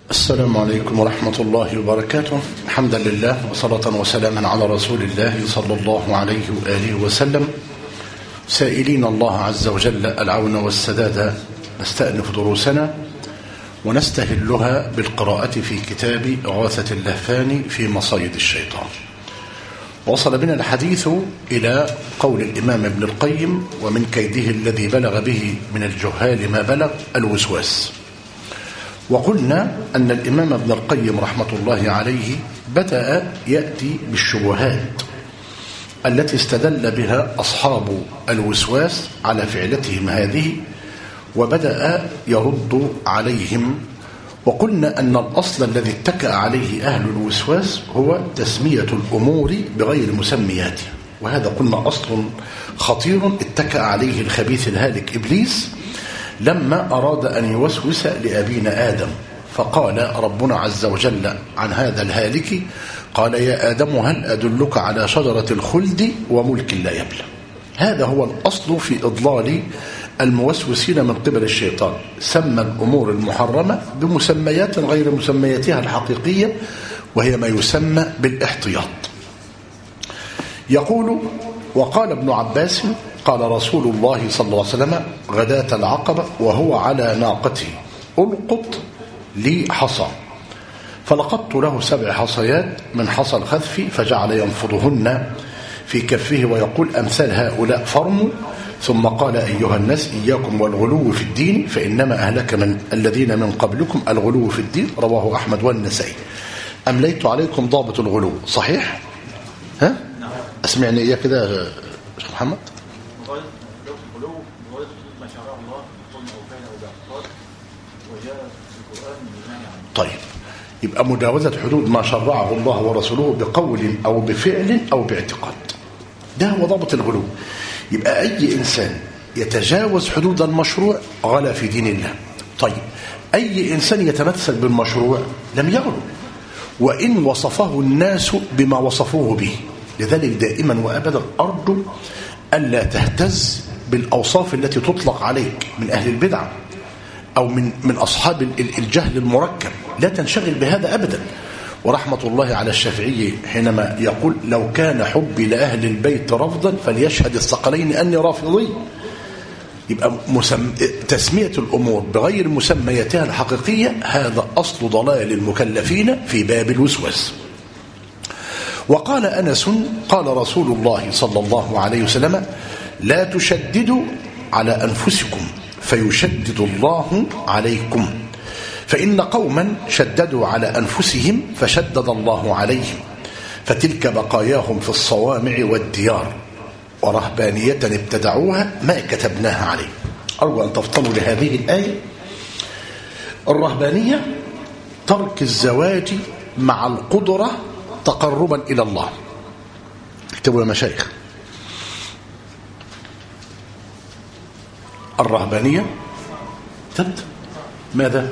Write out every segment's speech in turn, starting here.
السلام عليكم ورحمة الله وبركاته. حمدا لله وصلاة وسلاما على رسول الله صلى الله عليه وآله وسلم، سائلين الله عز وجل العون والسداد. نستأنف دروسنا ونستهلها بالقراءة في كتاب إغاثة اللهفان في مصايد الشيطان. وصل بنا الحديث إلى قول الإمام ابن القيم: ومن كيده الذي بلغ به من الجهال ما بلغ الوسواس. وقلنا أن الإمام ابن القيم رحمة الله عليه بدأ يأتي بالشبهات التي استدل بها أصحاب الوسواس على فعلتهم هذه، وبدأ يرد عليهم. وقلنا أن الأصل الذي اتكأ عليه أهل الوسواس هو تسمية الأمور بغير مسمياتها، وهذا قلنا أصل خطير اتكأ عليه الخبيث الهالك إبليس لما أراد أن يوسوس لأبينا آدم، فقال ربنا عز وجل عن هذا الهالك: قال يا آدم هل أدلك على شجرة الخلد وملك لا يبلى. هذا هو الأصل في إضلال الموسوسين من قبل الشيطان، سمى الأمور المحرمة بمسميات غير مسمياتها الحقيقية، وهي ما يسمى بالاحتياط. يقول: وقال ابن عباس قال رسول الله صلى الله عليه وسلم غداة العقبة وهو على ناقته: ألقط لي حصى، فلقطت له 7 حصيات من حصى الخذف، فجعل ينفضهن في كفه ويقول: أمثال هؤلاء فرموا. ثم قال: أيها الناس إياكم والغلو في الدين، فإنما أهلك من الذين من قبلكم الغلو في الدين. رواه أحمد والنسائي. أمليت عليكم ضابط الغلو، صحيح؟ ها؟ أسمعني إياه كده يا شيخ محمد. طيب، يبقى مجاوزة حدود ما شرعه الله ورسوله بقول أو بفعل أو باعتقاد، ده هو ضابط الغلو. يبقى أي إنسان يتجاوز حدود المشروع غلا في دين الله. طيب، أي إنسان يتمثل بالمشروع لم يغلو، وإن وصفه الناس بما وصفوه به. لذلك دائما وأبدا أرجو ألا تهتز بالأوصاف التي تطلق عليك من أهل البدع أو من أصحاب الجهل المركب، لا تنشغل بهذا أبدا. ورحمة الله على الشافعي حينما يقول: لو كان حبي لأهل البيت رفضا فليشهد الثقلين أني رافضي. يبقى تسمية الأمور بغير مسمياتها الحقيقية هذا أصل ضلال المكلفين في باب الوسواس. وقال أنس قال رسول الله صلى الله عليه وسلم: لا تشددوا على أنفسكم فيشدد الله عليكم، فإن قوما شددوا على أنفسهم فشدد الله عليهم، فتلك بقاياهم في الصوامع والديار، ورهبانية ابتدعوها ما كتبناها عليه. أرجو أن تفطنوا لهذه الآية. الرهبانية ترك الزواج مع القدرة تقربا إلى الله. اكتبوا يا مشايخ: الرهبانية ماذا؟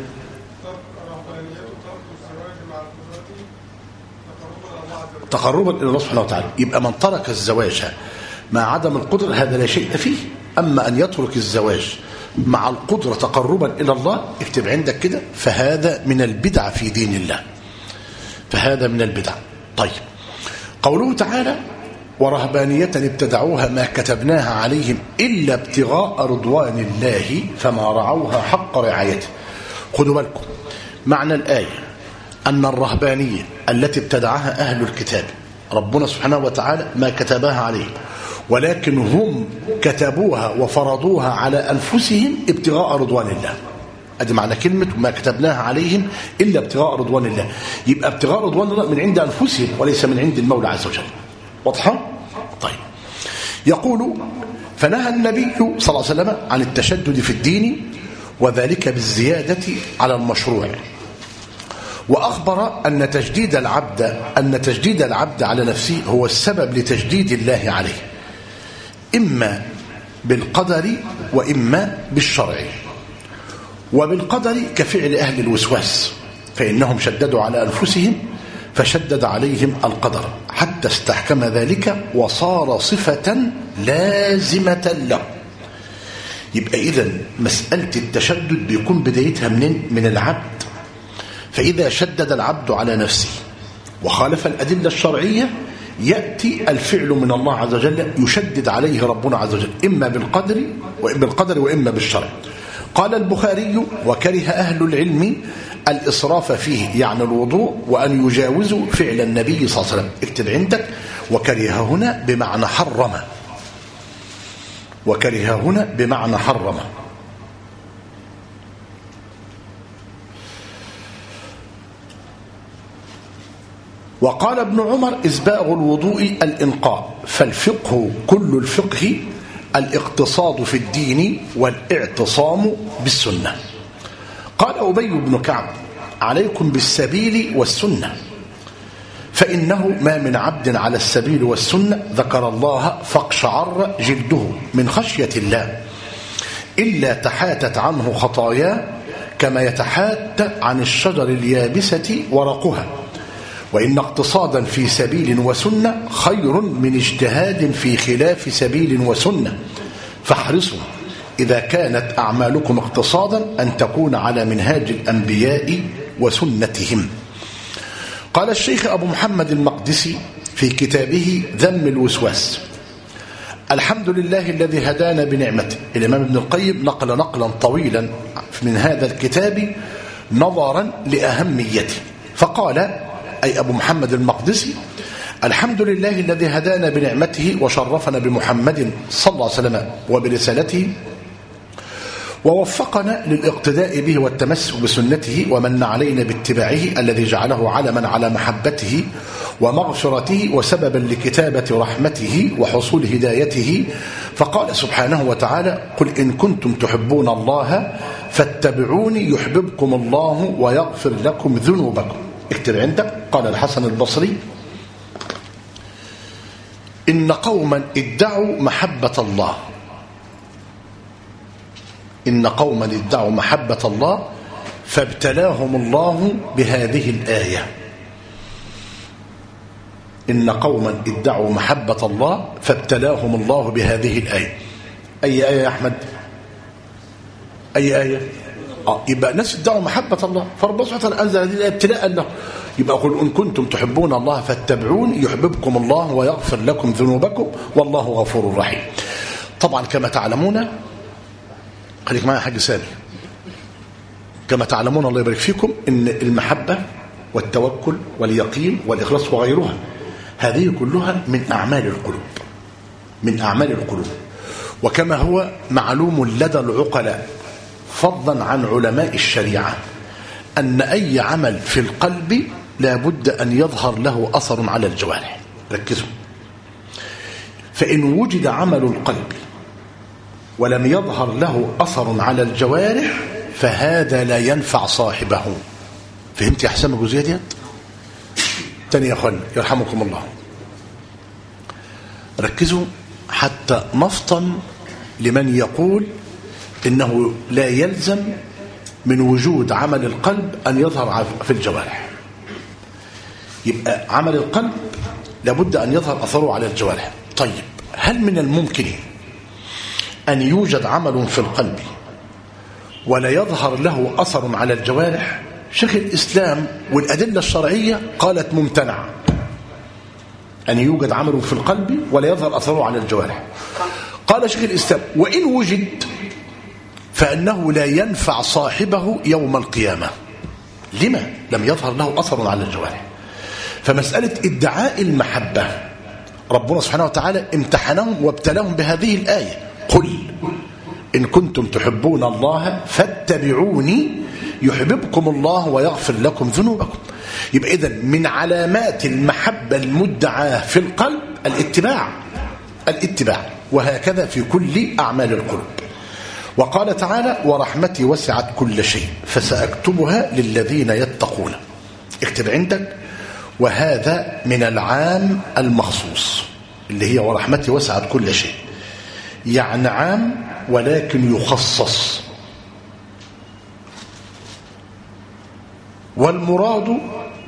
تقربا إلى الله سبحانه وتعالى. يبقى من ترك الزواج مع عدم القدرة هذا لا شيء فيه. أما أن يترك الزواج مع القدرة تقربا إلى الله، اكتب عندك كده: فهذا من البدع في دين الله، فهذا من البدع. طيب، قوله تعالى: ورهبانية ابتدعوها ما كتبناها عليهم إلا ابتغاء رضوان الله فما رعوها حق رعايته. خذوا بالكم، معنى الآية أن الرهبانية التي ابتدعها أهل الكتاب ربنا سبحانه وتعالى ما كتبها عليهم، ولكن هم كتبوها وفرضوها على أنفسهم ابتغاء رضوان الله. أدي معنى كلمة ما كتبناها عليهم إلا ابتغاء رضوان الله. يبقى ابتغاء رضوان الله من عند أنفسهم وليس من عند المولى عز وجل. واضحة؟ طيب، يقول: فنهى النبي صلى الله عليه وسلم عن التشدد في الدين، وذلك بالزيادة على المشروع. وأخبر أن تجديد العبد على نفسه هو السبب لتجديد الله عليه، إما بالقدر وإما بالشرع. وبالقدر كفعل أهل الوسواس، فإنهم شددوا على أنفسهم فشدد عليهم القدر حتى استحكم ذلك وصار صفة لازمة له. يبقى إذن مسألة التشدد بيكون بدايتها من العبد، فإذا شدد العبد على نفسه وخالف الأدلة الشرعية يأتي الفعل من الله عز وجل يشدد عليه ربنا عز وجل إما بالقدر وإما بالشرع. قال البخاري: وكره أهل العلم الإسراف فيه، يعني الوضوء، وأن يجاوزوا فعل النبي صلى الله عليه وسلم. اكتب عندك: وكره هنا بمعنى حرم، وكره هنا بمعنى حرم. وقال ابن عمر: إسباغ الوضوء الإنقاء، فالفقه كل الفقه الاقتصاد في الدين والاعتصام بالسنة. قال أبي بن كعب: عليكم بالسبيل والسنة، فإنه ما من عبد على السبيل والسنة ذكر الله فاقشعر جلده من خشية الله إلا تحاتت عنه خطاياه كما يتحات عن الشجر اليابسة ورقها، وإن اقتصادا في سبيل وسنة خير من اجتهاد في خلاف سبيل وسنة، فاحرصوا إذا كانت أعمالكم اقتصادا أن تكون على منهاج الأنبياء وسنتهم. قال الشيخ أبو محمد المقدسي في كتابه ذم الوسواس: الحمد لله الذي هدانا بنعمته. الإمام ابن القيم نقل نقلا طويلا من هذا الكتاب نظرا لأهميته، فقال أي أبو محمد المقدسي: الحمد لله الذي هدانا بنعمته وشرفنا بمحمد صلى الله عليه وسلم وبرسالته، ووفقنا للاقتداء به والتمسك بسنته، ومن علينا باتباعه الذي جعله علما على محبته ومغفرته وسببا لكتابة رحمته وحصول هدايته. فقال سبحانه وتعالى: قل إن كنتم تحبون الله فاتبعوني يحببكم الله ويغفر لكم ذنوبكم. اكتب عندك: قال الحسن البصري: إن قوما ادعوا محبة الله، إن قوما ادعوا محبة الله فابتلاهم الله بهذه الآية. إن قوما ادعوا محبة الله فابتلاهم الله بهذه الآية. أي آية يا أحمد؟ أي آية؟ يبقى الناس ادعوا محبة الله، فربنا سبحانه وتعالى أنزل هذه الآية ابتلاء له. يبقى قل إن كنتم تحبون الله فاتبعون يحببكم الله ويغفر لكم ذنوبكم والله غفور رحيم. طبعا كما تعلمون، خليك معايا يا حاج سامي، كما تعلمون الله يبارك فيكم إن المحبة والتوكل واليقين والإخلاص وغيرها هذه كلها من أعمال القلوب، من أعمال القلوب. وكما هو معلوم لدى العقلاء فضلا عن علماء الشريعة أن أي عمل في القلب لا بد أن يظهر له أثر على الجوارح. ركزوا، فإن وجد عمل القلب ولم يظهر له أثر على الجوارح فهذا لا ينفع صاحبه. فهمت يا حسام الجزئية ديت؟ تاني يا أخوان يرحمكم الله، ركزوا حتى نفطن لمن يقول إنه لا يلزم من وجود عمل القلب أن يظهر في الجوارح. يبقى عمل القلب لابد أن يظهر أثره على الجوارح. طيب، هل من الممكن أن يوجد عمل في القلب ولا يظهر له أثر على الجوارح؟ شيخ الإسلام والأدلة الشرعية قالت ممتنع أن يوجد عمل في القلب ولا يظهر أثره على الجوارح. قال شيخ الإسلام: وإن وجد فإنه لا ينفع صاحبه يوم القيامة. لما؟ لم يظهر له أثر على الجوارح. فمسألة ادعاء المحبة ربنا سبحانه وتعالى امتحنهم وابتلاهم بهذه الآية: قل إن كنتم تحبون الله فاتبعوني يحببكم الله ويغفر لكم ذنوبكم. يبقى إذن من علامات المحبة المدعاة في القلب الاتباع، وهكذا في كل أعمال القلوب. وقال تعالى: ورحمتي وسعت كل شيء فسأكتبها للذين يتقون. اكتب عندك: وهذا من العام المخصوص، اللي هي ورحمتي وسعت كل شيء، يعني عام ولكن يخصص. والمراد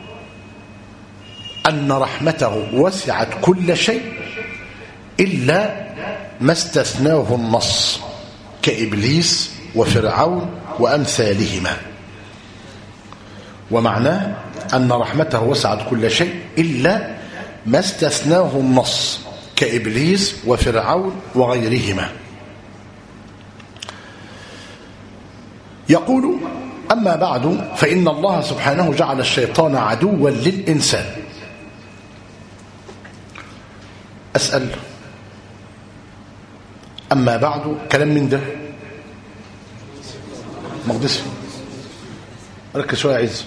أن رحمته وسعت كل شيء إلا ما استثناه النص كإبليس وفرعون وأمثالهما. ومعناه أن رحمته وسعت كل شيء إلا ما استثناه النص كإبليس وفرعون وغيرهما. يقول: أما بعد فإن الله سبحانه جعل الشيطان عدوا للإنسان. أسأل: أما بعد كلام من ده؟ مقدسي، ركز شوية عز.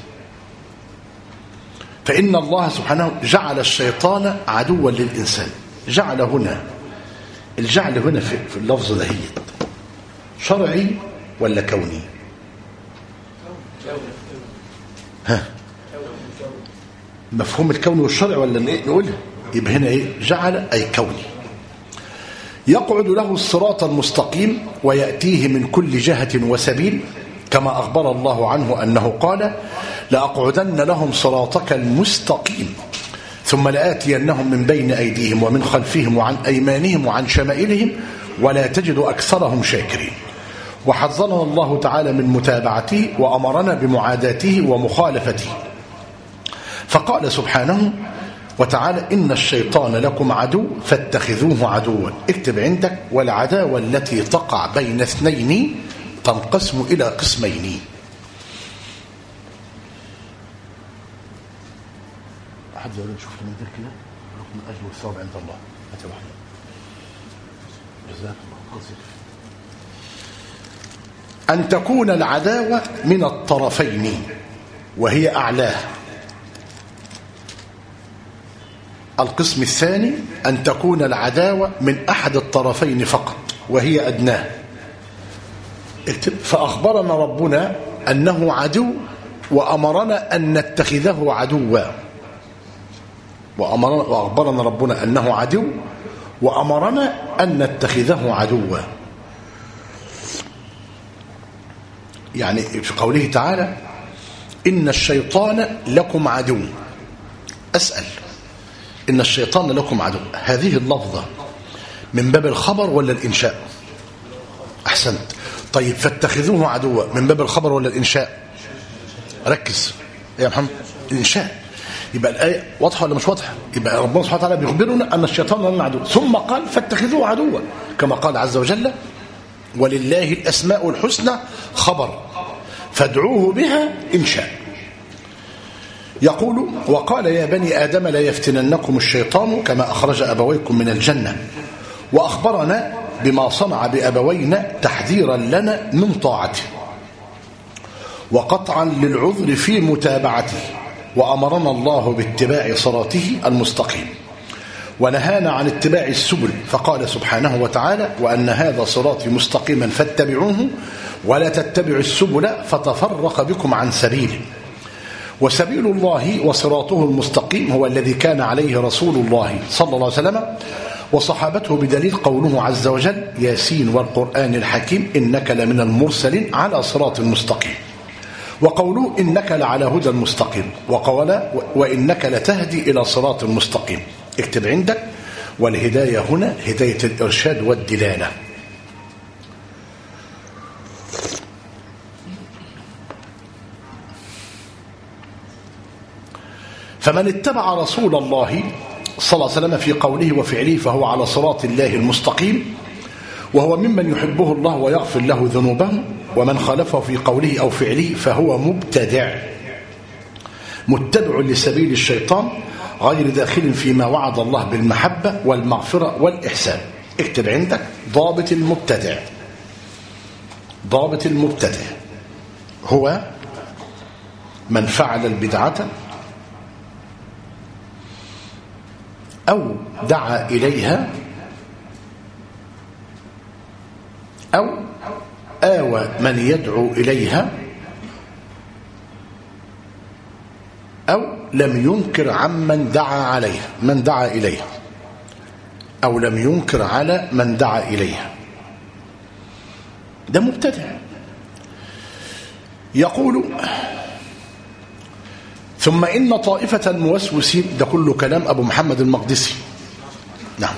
فإن الله سبحانه جعل الشيطان عدوا للإنسان. جعل هنا، الجعل هنا في اللفظ ده شرعي ولا كوني؟ ها، مفهوم الكون والشرع ولا نقولها؟ يبقى هنا جعل أي كوني. يقعد له الصراط المستقيم ويأتيه من كل جهة وسبيل، كما أخبر الله عنه أنه قال: لأقعدن لهم صراطك المستقيم ثم لآتينهم من بين أيديهم ومن خلفهم وعن أيمانهم وعن شمائلهم ولا تجد أكثرهم شاكرين. وحذرنا الله تعالى من متابعته وأمرنا بمعاداته ومخالفته، فقال سبحانه وتعالى: إن الشيطان لكم عدو فاتخذوه عدوا. اكتب عندك: والعداوة التي تقع بين اثنين تنقسم إلى قسمين. أحد يقول: شوف من ذلك كده ركن أجل والثواب عند الله. هاتي واحدة. جزاك الله خير. أن تكون العداوة من الطرفين وهي أعلاه. القسم الثاني: أن تكون العداوة من أحد الطرفين فقط وهي أدناه. فأخبرنا ربنا أنه عدو وأمرنا أن نتخذه عدوا. وأخبرنا ربنا أنه عدو وأمرنا أن نتخذه عدوا. يعني في قوله تعالى: إن الشيطان لكم عدو. أسأل: إن الشيطان لكم عدو، هذه اللفظة من باب الخبر ولا الإنشاء؟ أحسنت. طيب، فاتخذوه عدوا من باب الخبر ولا الإنشاء؟ ركز يا محمد. الإنشاء. يبقى الآية واضحة ولا مش واضحة؟ يبقى ربنا سبحانه وتعالى بيخبرنا أن الشيطان لنا عدو، ثم قال: فاتخذوه عدوا، كما قال عز وجل: ولله الأسماء الحسنى خبر فادعوه بها إن شاء. يقول: وقال: يا بني آدم لا يفتننكم الشيطان كما أخرج أبويكم من الجنة. وأخبرنا بما صنع بأبوينا تحذيرا لنا من طاعته وقطعا للعذر في متابعته، وأمرنا الله باتباع صراطه المستقيم ونهانا عن اتباع السبل، فقال سبحانه وتعالى: وأن هذا صراطي مستقيما فاتبعوه ولا تتبعوا السبل فتفرق بكم عن سبيله. وسبيل الله وصراطه المستقيم هو الذي كان عليه رسول الله صلى الله عليه وسلم وصحابته، بدليل قوله عز وجل: ياسين والقرآن الحكيم إنك لمن المرسلين على صراط مستقيم. وقوله: إنك لعلى هدى مستقيم. وقال: وإنك لتهدي إلى صراط مستقيم. اكتب عندك: والهداية هنا هداية الإرشاد والدلالة. فمن اتبع رسول الله صلى الله عليه وسلم في قوله وفعله فهو على صراط الله المستقيم، وهو ممن يحبه الله ويغفر له ذنوبه. ومن خالفه في قوله أو فعله فهو مبتدع متبع لسبيل الشيطان غير داخل فيما وعد الله بالمحبة والمغفرة والإحسان. اكتب عندك: ضابط المبتدع. ضابط المبتدع هو من فعل البدعة أو دعا إليها أو آوى من يدعو إليها أو لم ينكر عمن دعا عليها، من دعا إليها، أو لم ينكر على من دعا إليها. ده مبتدع. يقول: ثم إن طائفة الموسوسين، ده كله كلام أبو محمد المقدسي. نعم.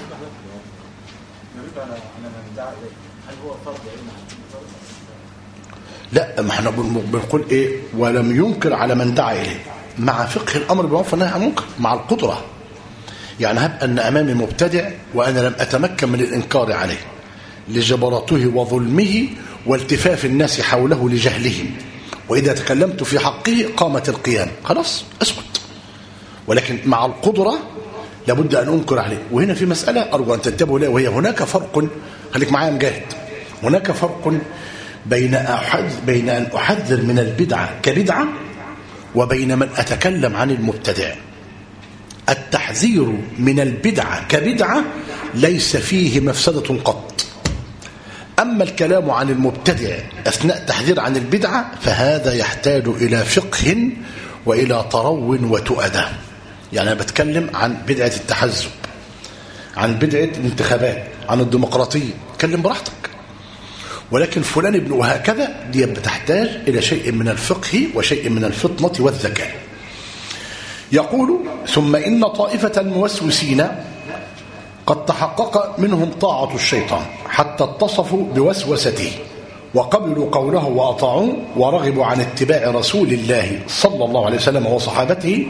لا، ما احنا بنقول ايه؟ ولم ينكر على من دعا اليه، مع فقه الامر بالمعروف والنهي عن المنكر، مع القدره. يعني هب ان امامي مبتدع وانا لم اتمكن من الانكار عليه لجبروته وظلمه والتفاف الناس حوله لجهلهم، واذا تكلمت في حقه قامت القيام، خلاص اسكت. ولكن مع القدره لابد ان انكر عليه. وهنا في مساله ارجو ان تنتبهوا لها، وهي هناك فرق، خليك معايا مجاهد، هناك فرق بين أن أحذر من البدعة كبدعة وبين من أتكلم عن المبتدع. التحذير من البدعة كبدعة ليس فيه مفسدة قط، أما الكلام عن المبتدع أثناء تحذير عن البدعة فهذا يحتاج إلى فقه وإلى طرو وتؤدة. يعني أنا بتكلم عن بدعة التحزب، عن بدعة الانتخابات، عن الديمقراطية، تكلم براحتك. ولكن فلان ابن وهكذا دي بتحتاج إلى شيء من الفقه وشيء من الفطنة والذكاء. يقول: ثم إن طائفة الموسوسين قد تحقق منهم طاعة الشيطان حتى اتصفوا بوسوسته وقبلوا قوله وأطاعوه ورغبوا عن اتباع رسول الله صلى الله عليه وسلم وصحابته،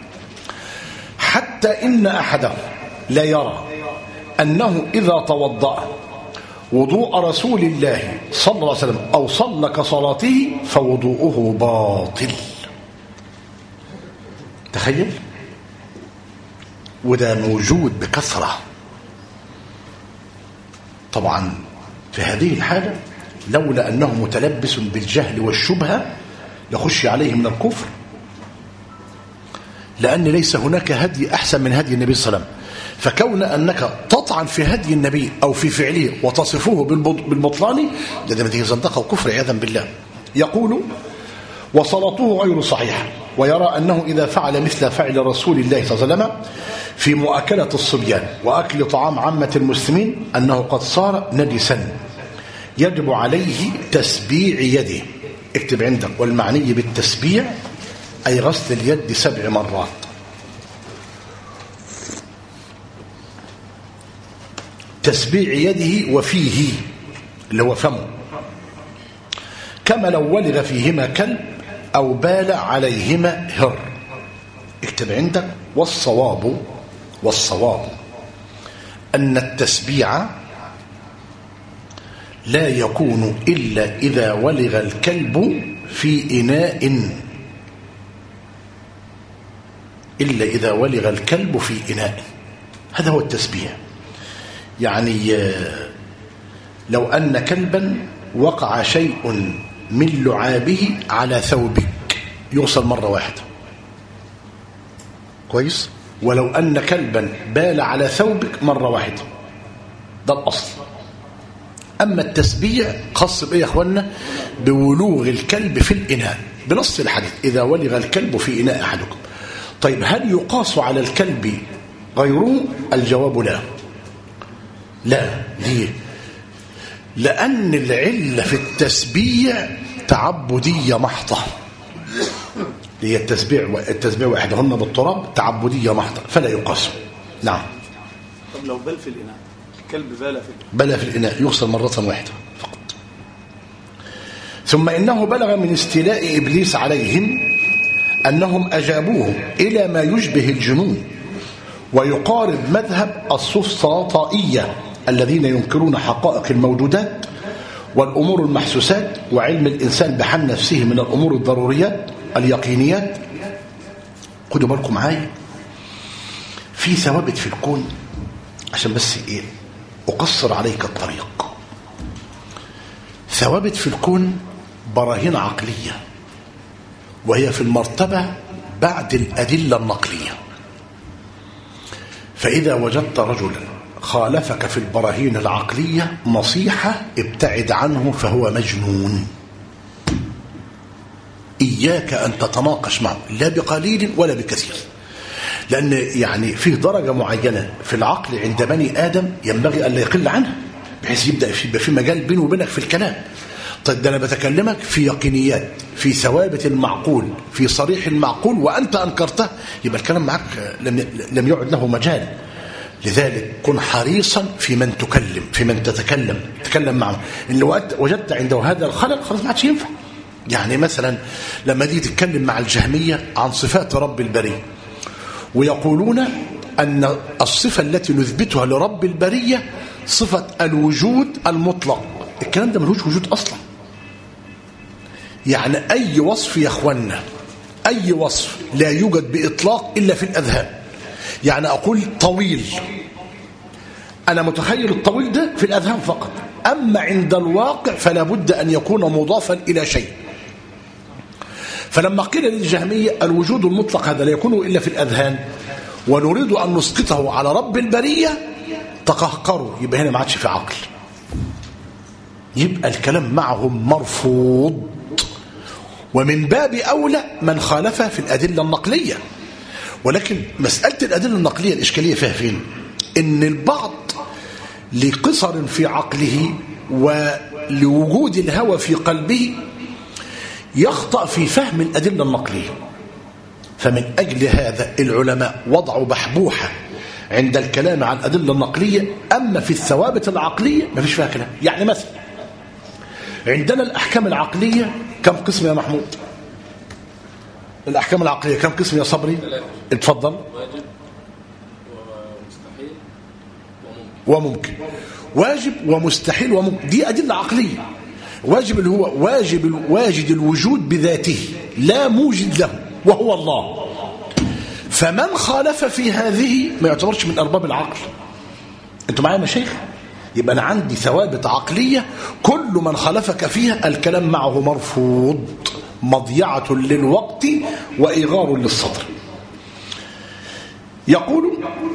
حتى إن أحدهم لا يرى أنه إذا توضأ وضوء رسول الله صلى الله عليه وسلم أو صلى كصلاته فوضوءه باطل. تخيل، وده موجود بكثرة. طبعا في هذه الحالة لولا أنه متلبس بالجهل والشبهة يخش عليه من الكفر، لأن ليس هناك هدي أحسن من هدي النبي صلى الله عليه وسلم. فكون أنك تطعن في هدي النبي أو في فعله وتصفه بالبطلان ده نتيجة زندقة وكفر عياذا بالله. يقول: وصلاته غير صحيحة، ويرى أنه إذا فعل مثل فعل رسول الله صلى الله عليه وسلم في مؤاكلة الصبيان وأكل طعام عامة المسلمين أنه قد صار نجسا يجب عليه تسبيع يده. اكتب عندك: والمعني بالتسبيع أي غسل اليد 7 مرات. تسبيع يده وفيه اللي هو فمه، كما لو ولغ فيهما كلب أو بال عليهما هر. اكتب عندك: والصواب أن التسبيع لا يكون إلا إذا ولغ الكلب في إناء، إلا إذا ولغ الكلب في إناء. هذا هو التسبيع. يعني لو أن كلبا وقع شيء من لعابه على ثوبك يغسل مرة واحدة، كويس؟ ولو أن كلبا بال على ثوبك مرة واحدة، ده الأصل. أما التسبيع خاص بإيه يا أخوانا؟ بولوغ الكلب في الإناء، بنص الحديث: إذا ولغ الكلب في إناء أحدكم. طيب هل يقاس على الكلب غيره؟ الجواب لا. ليه؟ لأن العلة في التسبيع تعبدية محضة، هي التسبيع واحدهن بالتراب تعبدية محضة فلا يقاس. نعم. طب لو بال في الإناء، الكلب بال في الإناء يغسل مرة واحدة فقط. ثم إنه بلغ من استيلاء إبليس عليهم أنهم أجابوه إلى ما يشبه الجنون ويقارب مذهب السفسطائية الذين ينكرون حقائق الموجودات والأمور المحسوسات وعلم الإنسان بحال نفسه من الأمور الضروريات اليقينيات. خدوا بالكم معايا، في ثوابت في الكون عشان بس أقصر عليك الطريق. ثوابت في الكون براهين عقلية، وهي في المرتبة بعد الأدلة النقلية. فإذا وجدت رجلا خالفك في البراهين العقلية نصيحة: ابتعد عنه فهو مجنون. إياك أن تتناقش معه لا بقليل ولا بكثير، لأن يعني فيه درجة معينة في العقل عند بني آدم ينبغي أن لا يقل عنها، بحيث يبدأ في مجال بينه وبينك في الكلام. طيب ده أنا بتكلمك في يقينيات، في ثوابت المعقول، في صريح المعقول، وأنت أنكرته، يبقى الكلام معك لم يعد له مجال. لذلك كن حريصا في من تكلم، في من تتكلم معه. إن لو وجدت عنده هذا الخلل خلاص ما عادش ينفع، يعني مثلا لما دي تتكلم مع الجهمية عن صفات رب البرية ويقولون أن الصفة التي نثبتها لرب البرية صفة الوجود المطلق، الكلام ده ملوش وجود أصلا. يعني أي وصف يا أخوانا، أي وصف لا يوجد بإطلاق إلا في الأذهان. يعني أقول طويل، أنا متخيل الطويل ده في الأذهان فقط، أما عند الواقع فلا بد أن يكون مضافا إلى شيء. فلما قيل للجهمية الوجود المطلق هذا لا يكون إلا في الأذهان ونريد أن نسقطه على رب البرية تقهقروا، يبقى هنا ما عادش في عقل، يبقى الكلام معهم مرفوض. ومن باب أولى من خالف في الأدلة النقلية. ولكن مسألة الأدلة النقلية الإشكالية فيها فين؟ إن البعض لقصر في عقله ولوجود الهوى في قلبه يخطأ في فهم الأدلة النقلية. فمن أجل هذا العلماء وضعوا بحبوحة عند الكلام عن الأدلة النقلية، أما في الثوابت العقلية ما فيش فيها كلام. يعني مثلا عندنا الأحكام العقلية كم قسم يا محمود؟ الأحكام العقلية كم قسم يا صبري؟ اتفضل. واجب ومستحيل وممكن. واجب ومستحيل وممكن، دي أدلة عقلية. واجب اللي هو واجد الوجود بذاته لا موجد له وهو الله. فمن خالف في هذه ما يعتبرش من أرباب العقل. أنتوا معايا يا مشايخ؟ يبقى أنا عندي ثوابت عقلية كل من خالفك فيها الكلام معه مرفوض، مضيعة للوقت وإغار للصدر. يقول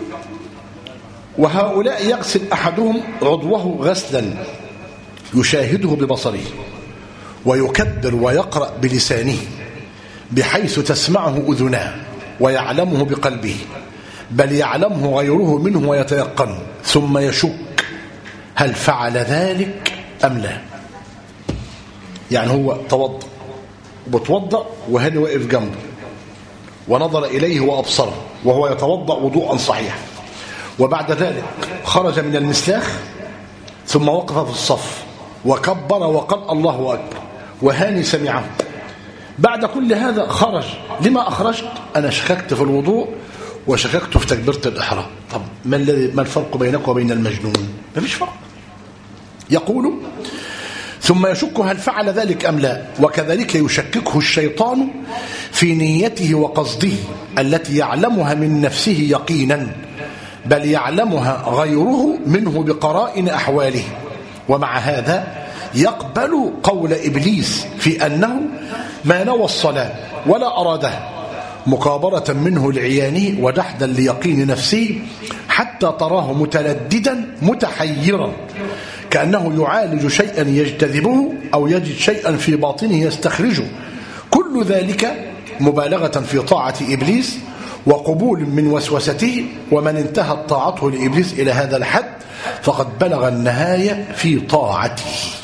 وهؤلاء يغسل أحدهم عضوه غسلا يشاهده ببصره ويكبر ويقرأ بلسانه بحيث تسمعه أذناه ويعلمه بقلبه، بل يعلمه غيره منه ويتيقنه، ثم يشك هل فعل ذلك أم لا. يعني هو توضأ وبتوضأ وهنا واقف جنبه ونظر إليه وأبصره وهو يتوضأ وضوءا صحيحا، وبعد ذلك خرج من المسلاخ ثم وقف في الصف وكبر وقال الله أكبر وهاني سمعه. بعد كل هذا خرج. لما أخرجت؟ أنا شككت في الوضوء وشككت في تكبيرة الإحرام. طب ما الفرق بينك وبين المجنون؟ ما فيش فرق. يقول ثم يشك هل فعل ذلك أم لا، وكذلك يشككه الشيطان في نيته وقصده التي يعلمها من نفسه يقينا، بل يعلمها غيره منه بقرائن أحواله. ومع هذا يقبل قول إبليس في أنه ما نوى الصلاة ولا أرادها، مكابرة منه لعيانه ودحدا ليقين نفسه، حتى تراه متلددا متحيرا كأنه يعالج شيئا يجتذبه أو يجد شيئا في باطنه يستخرجه. كل ذلك مبالغة في طاعة إبليس وقبول من وسوسته. ومن انتهت طاعته لإبليس إلى هذا الحد فقد بلغ النهاية في طاعته.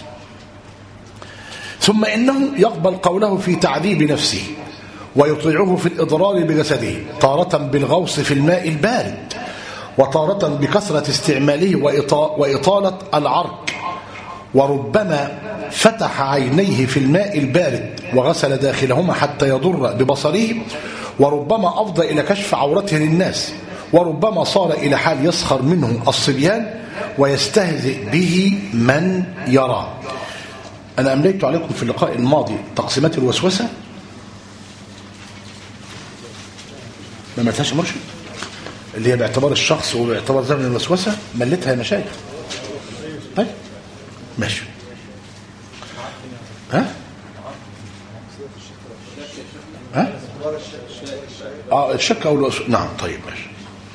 ثم إنه يقبل قوله في تعذيب نفسه ويطيعه في الإضرار بجسده، تارة بالغوص في الماء البارد وتارة بكثرة استعماله وإطالة العرق، وربما فتح عينيه في الماء البارد وغسل داخلهما حتى يضر ببصره، وربما أفضى إلى كشف عورته للناس، وربما صار إلى حال يسخر منه الصبيان ويستهزئ به من يراه. أنا أمليت عليكم في اللقاء الماضي تقسيمات الوسوسة، ما ملتهاش مرشد اللي هي باعتبار الشخص وباعتبار زمن الوسوسة، ملتها يا مشايخ. طيب ماشي. ها الشك أو الوسوسة. نعم طيب ماشي.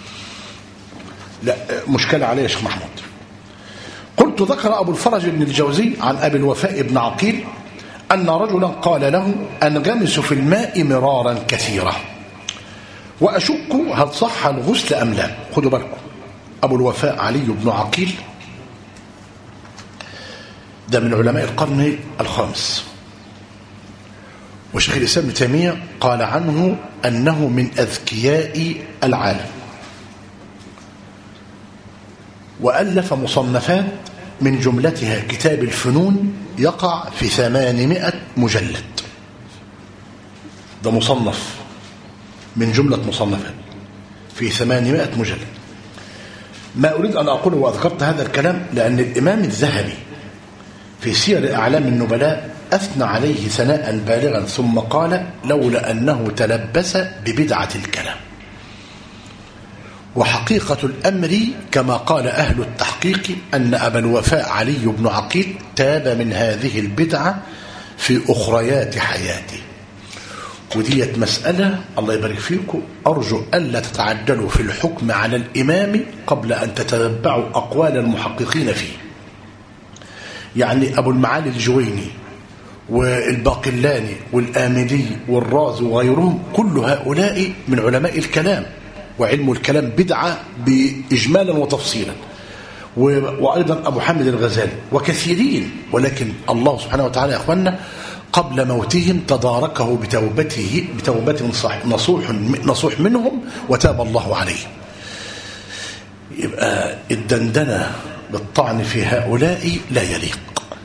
لا مشكلة عليه يا شيخ محمود. قلت ذكر أبو الفرج بن الجوزي عن أبي الوفاء بن عقيل أن رجلا قال له أنغمس في الماء مرارا كثيرا وأشك هل صح الغسل أم لا. خدوا بالكم، أبو الوفاء علي بن عقيل ده من علماء القرن الخامس، وشيخ الإسلام ابن تيمية قال عنه أنه من أذكياء العالم، وألف مصنفات من جملتها كتاب الفنون يقع في 800 مجلد. ده مصنف من جملة مصنفات في 800 مجلد. ما أريد أن أقوله وأذكرت هذا الكلام لأن الإمام الذهبي في سير أعلام النبلاء أثنى عليه ثناء بالغا ثم قال لولا أنه تلبس ببدعة الكلام. وحقيقة الأمر كما قال أهل التحقيق أن أبا الوفاء علي بن عقيل تاب من هذه البدعة في أخريات حياته. وديت مسألة الله يبارك فيكم أرجو ألا تتعجلوا في الحكم على الإمام قبل أن تتبعوا أقوال المحققين فيه. يعني أبو المعالي الجويني والباقلاني والآمدي والرازي وغيرهم كل هؤلاء من علماء الكلام، وعلم الكلام بدعة بإجمالا وتفصيلا، وأيضا أبو حامد الغزالي وكثيرين، ولكن الله سبحانه وتعالى يا أخوانا قبل موتهم تداركه بتوبة نصوح منهم وتاب الله عليهم. يبقى الدندنة بالطعن في هؤلاء لا يليق،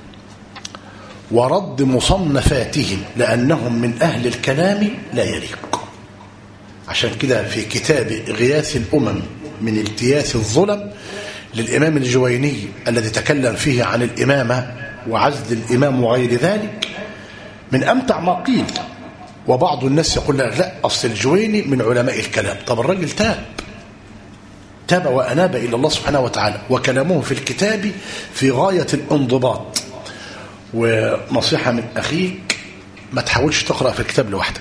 ورد مصنفاتهم لأنهم من أهل الكلام لا يليق. عشان كده في كتاب غياث الأمم من التياث الظلم للإمام الجويني الذي تكلم فيه عن الإمامة وعزل الإمام وغير ذلك من أمتع ما قيل. وبعض الناس يقول لا أصل الجويني من علماء الكلام. طب الرجل تاب وأناب إلى الله سبحانه وتعالى، وكلامه في الكتاب في غاية الانضباط. ونصيحة من أخيك ما تحاولش تقرأ في الكتاب لوحدك.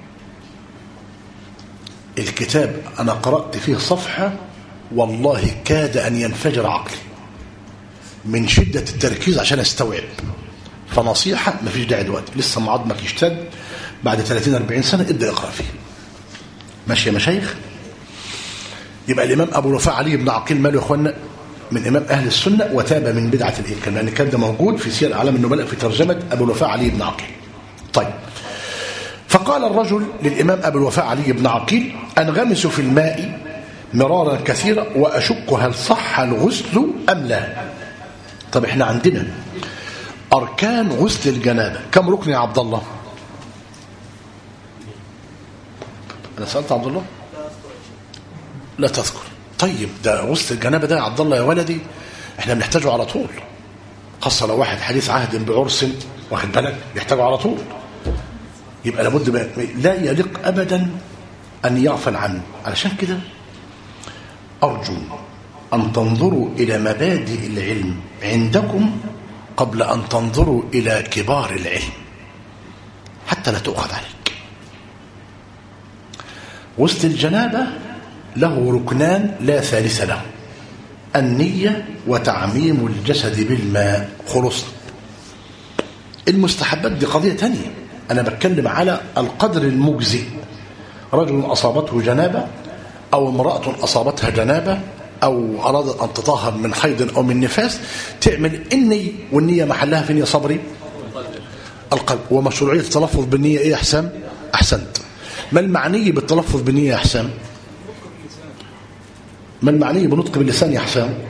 الكتاب أنا قرأت فيه صفحة والله كاد أن ينفجر عقلي من شدة التركيز عشان أستوعب. فنصيحة ما فيش داعي دلوقتي، لسه ما عظمك يشتد، بعد 30-40 سنة ابدأ اقرأ فيه. ماشي يا مشايخ؟ يبقى الإمام أبو الوفاء علي بن عقيل ماله يا إخوانا من إمام أهل السنة وتاب من بدعة الإنكار، لأن كان ده موجود في سير أعلام النبلاء في ترجمة أبو الوفاء علي بن عقيل. طيب، فقال الرجل للإمام أبو الوفاء علي بن عقيل أنغمس في الماء مرارا كثيرا وأشك هل صح الغسل أم لا. طب احنا عندنا أركان غسل الجنابة كم ركن يا عبد الله؟ أنا سألت عبد الله لا تذكر. طيب ده غسل الجنابة ده يا عبد الله يا ولدي احنا بنحتاجه على طول، خاصة لو واحد حديث عهد بعرس واخد بالك بيحتاجه على طول. يبقى لابد لا يليق أبدا أن يغفل عنه. علشان كده أرجو أن تنظروا إلى مبادئ العلم عندكم قبل أن تنظروا إلى كبار العلم حتى لا تؤخذ عليك. غسل الجنابة له ركنان لا ثالث له: النية وتعميم الجسد بالماء. خلصنا. المستحبات دي قضية تانية، أنا بتكلم على القدر المجزئ. رجل أصابته جنابة أو امرأة أصابتها جنابة أو أرادت أن تطهر من حيض أو من نفاس، تعمل النية، والنية محلها فين يا صبري؟ القلب. ومشروعية التلفظ بالنية إيه يا حسام؟ أحسنت. ما المعني بالتلفظ بالنية يا حسام؟ ما المعني بنطق باللسان يا حسام؟ أن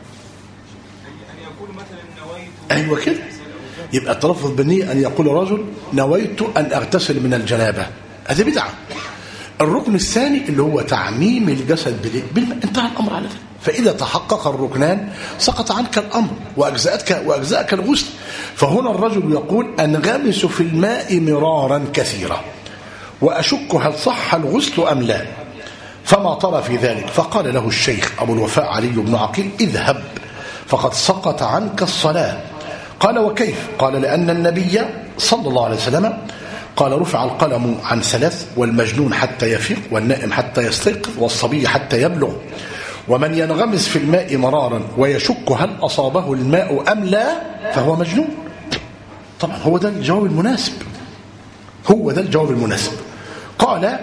يقول مثلا نويت. أيوة كده. يبقى التلفظ بالنية أن يقول رجل نويت أن أغتسل من الجنابة، هذه بدعة. الركن الثاني اللي هو تعميم الجسد بالماء، انتهى الأمر على ذلك. فإذا تحقق الركنان سقط عنك الأمر وأجزأك الغسل. فهنا الرجل يقول أنغمس في الماء مرارا كثيرا وأشك هل صح الغسل أم لا، فما ترى في ذلك؟ فقال له الشيخ أبو الوفاء علي بن عقيل اذهب فقد سقط عنك الصلاة. قال وكيف؟ قال لأن النبي صلى الله عليه وسلم قال رفع القلم عن 3: والمجنون حتى يفيق، والنائم حتى يستيقظ، والصبي حتى يبلغ، ومن ينغمس في الماء مرارا ويشك هل أصابه الماء أم لا فهو مجنون. طبعا هو ده الجواب المناسب. قال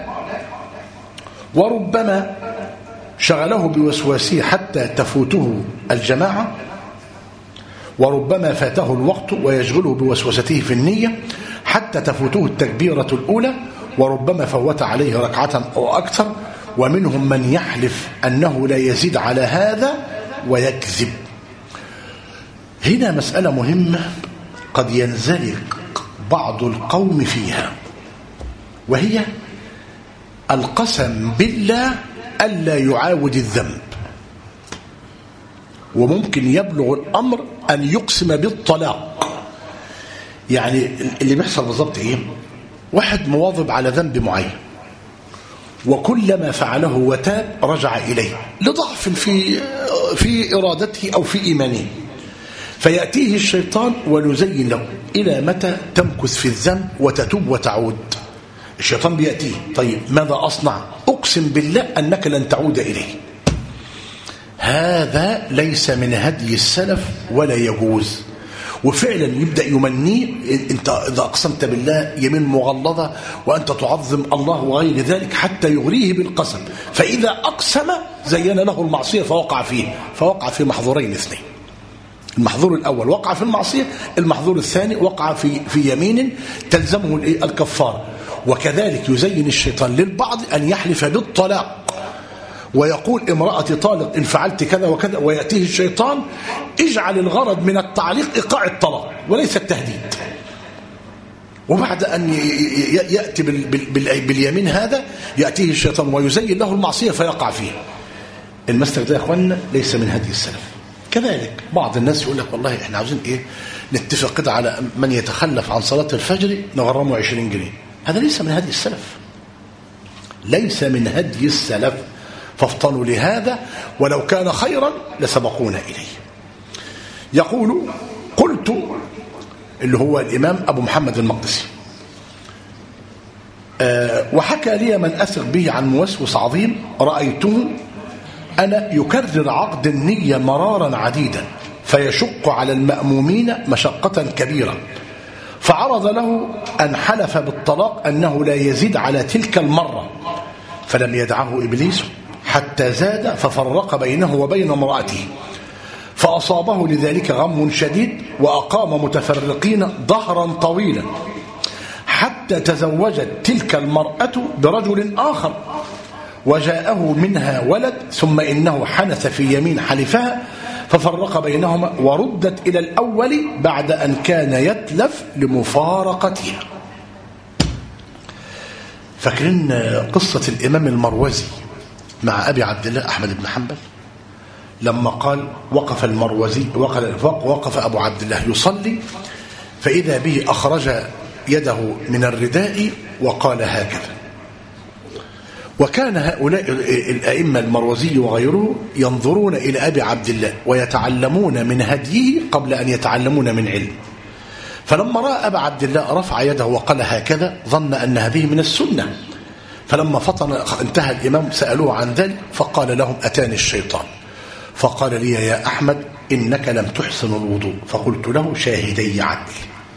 وربما شغله بوسواسه حتى تفوته الجماعة، وربما فاته الوقت ويشغله بوسوسته في النية حتى تفوته التكبيرة الأولى، وربما فوت عليه ركعة أو أكثر، ومنهم من يحلف أنه لا يزيد على هذا ويكذب. هنا مسألة مهمة قد ينزلق بعض القوم فيها، وهي القسم بالله ألا يعاود الذنب. وممكن يبلغ الأمر أن يقسم بالطلاق. يعني اللي بيحصل بالضبط إيه؟ واحد مواظب على ذنب معين، وكلما فعله وتاب رجع إليه لضعف في إرادته أو في إيمانه، فيأتيه الشيطان ويزين له إلى متى تمكث في الذنب وتتوب وتعود. الشيطان بيأتيه، طيب ماذا أصنع؟ أقسم بالله أنك لن تعود إليه. هذا ليس من هدي السلف ولا يجوز. وفعلا يبدأ يمنيه، انت إذا أقسمت بالله يمين مغلظة وأنت تعظم الله وغير ذلك، حتى يغريه بالقسم، فإذا أقسم زين له المعصية فوقع في محظورين اثنين. المحظور الأول وقع في المعصية، المحظور الثاني وقع في يمين تلزمه الكفارة. وكذلك يزين الشيطان للبعض أن يحلف بالطلاق ويقول امرأتي طالق إن فعلت كذا وكذا، ويأتيه الشيطان اجعل الغرض من التعليق إيقاع الطلاق وليس التهديد. وبعد أن يأتي باليمين هذا يأتيه الشيطان ويزين له المعصية فيقع فيه. المسلك ده يا أخوانا ليس من هدي السلف. كذلك بعض الناس يقول لك والله احنا عاوزين ايه، نتفق كده على من يتخلف عن صلاة الفجر نغرمه 20 جنيه. هذا ليس من هدي السلف، ليس من هدي السلف. فافطنوا لهذا، ولو كان خيرا لسبقونا إليه. يقول قلت، اللي هو الإمام أبو محمد المقدسي، وحكى لي من أثق به عن موسوس عظيم رأيته أنا يكرر عقد النية مرارا عديدا فيشق على المأمومين مشقة كبيرة، فعرض له أن حلف بالطلاق أنه لا يزيد على تلك المرة، فلم يدعه إبليس حتى زاد ففرق بينه وبين امرأته، فأصابه لذلك غم شديد، وأقام متفرقين ظهرا طويلا حتى تزوجت تلك المرأة برجل آخر وجاءه منها ولد، ثم إنه حنث في يمين حلفها ففرق بينهما وردت إلى الأول بعد أن كان يتلف لمفارقتها. فاكرين قصة الإمام المروزي مع أبي عبد الله أحمد بن حنبل لما قال وقف المروزي وقف أبو عبد الله يصلي فإذا به أخرج يده من الرداء وقال هكذا. وكان هؤلاء الأئمة المروزي وغيره ينظرون إلى أبي عبد الله ويتعلمون من هديه قبل أن يتعلمون من علم. فلما رأى أبا عبد الله رفع يده وقال هكذا ظن أن هذه من السنة، فلما فطن انتهى الإمام سألوه عن ذلك فقال لهم أتاني الشيطان فقال لي يا أحمد إنك لم تحسن الوضوء، فقلت له شاهدي عدل.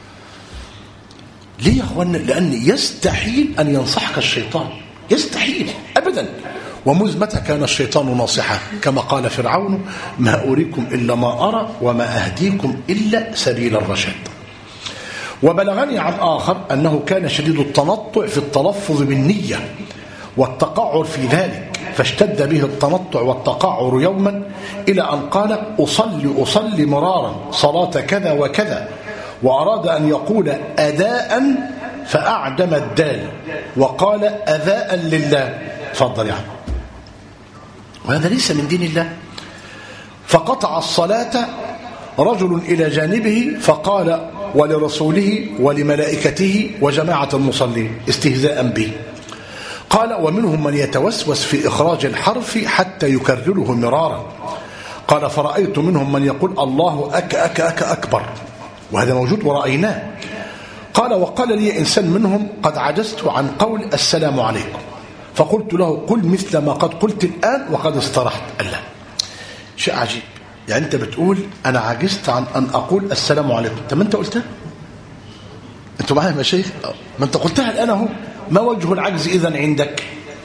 ليه يا أخوانا؟ لأن يستحيل أن ينصحك الشيطان، يستحيل أبدا. ومذ متى كان الشيطان ناصحا؟ كما قال فرعون ما أريكم إلا ما أرى وما أهديكم إلا سبيل الرشاد. وبلغني عن آخر أنه كان شديد التنطع في التلفظ بالنية والتقعر في ذلك، فاشتد به التنطع والتقعر يوما إلى أن قال أصلي مرارا صلاة كذا وكذا، وأراد أن يقول أداء فأعدم الدال وقال أذاء لله. تفضل يا عم. وهذا ليس من دين الله. فقطع الصلاة رجل إلى جانبه فقال ولرسوله ولملائكته وجماعة المصلين استهزاء به. قال ومنهم من يتوسوس في إخراج الحرف حتى يكرره مرارا. قال فرأيت منهم من يقول الله أكبر، وهذا موجود ورأيناه. قال وقال لي إنسان منهم قد عجزت عن قول السلام عليكم، فقلت له قل مثل ما قد قلت الآن وقد استرحت. الله، شيء عجيب. يعني أنت بتقول أنا عجزت عن أن أقول السلام عليكم، طب ما أنت قلتها، أنتوا معايا يا شيخ؟ ما أنت قلتها الآن أهو، ما وجه العجز إذن عندك؟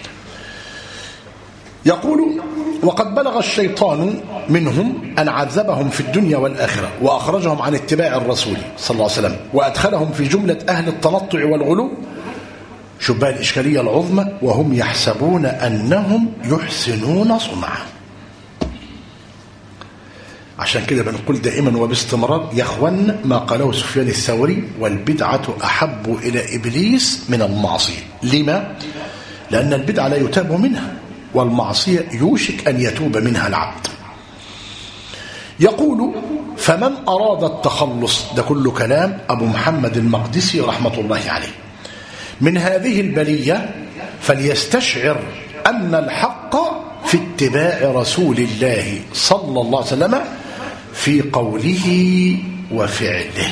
يقول وقد بلغ الشيطان منهم أن عذبهم في الدنيا والآخرة وأخرجهم عن اتباع الرسول صلى الله عليه وسلم وأدخلهم في جملة أهل التنطع والغلو. شبه الإشكالية العظمى وهم يحسبون أنهم يحسنون صنعا. عشان كده بنقول دائما وباستمرار يا اخوان ما قاله سفيان الثوري: والبدعة أحب إلى إبليس من المعصية. لما؟ لأن البدعة لا يتاب منها، والمعصية يوشك أن يتوب منها العبد. يقول: فمن أراد التخلص، ده كله كلام أبو محمد المقدسي رحمة الله عليه، من هذه البلية فليستشعر أن الحق في اتباع رسول الله صلى الله عليه وسلم في قوله وفعله.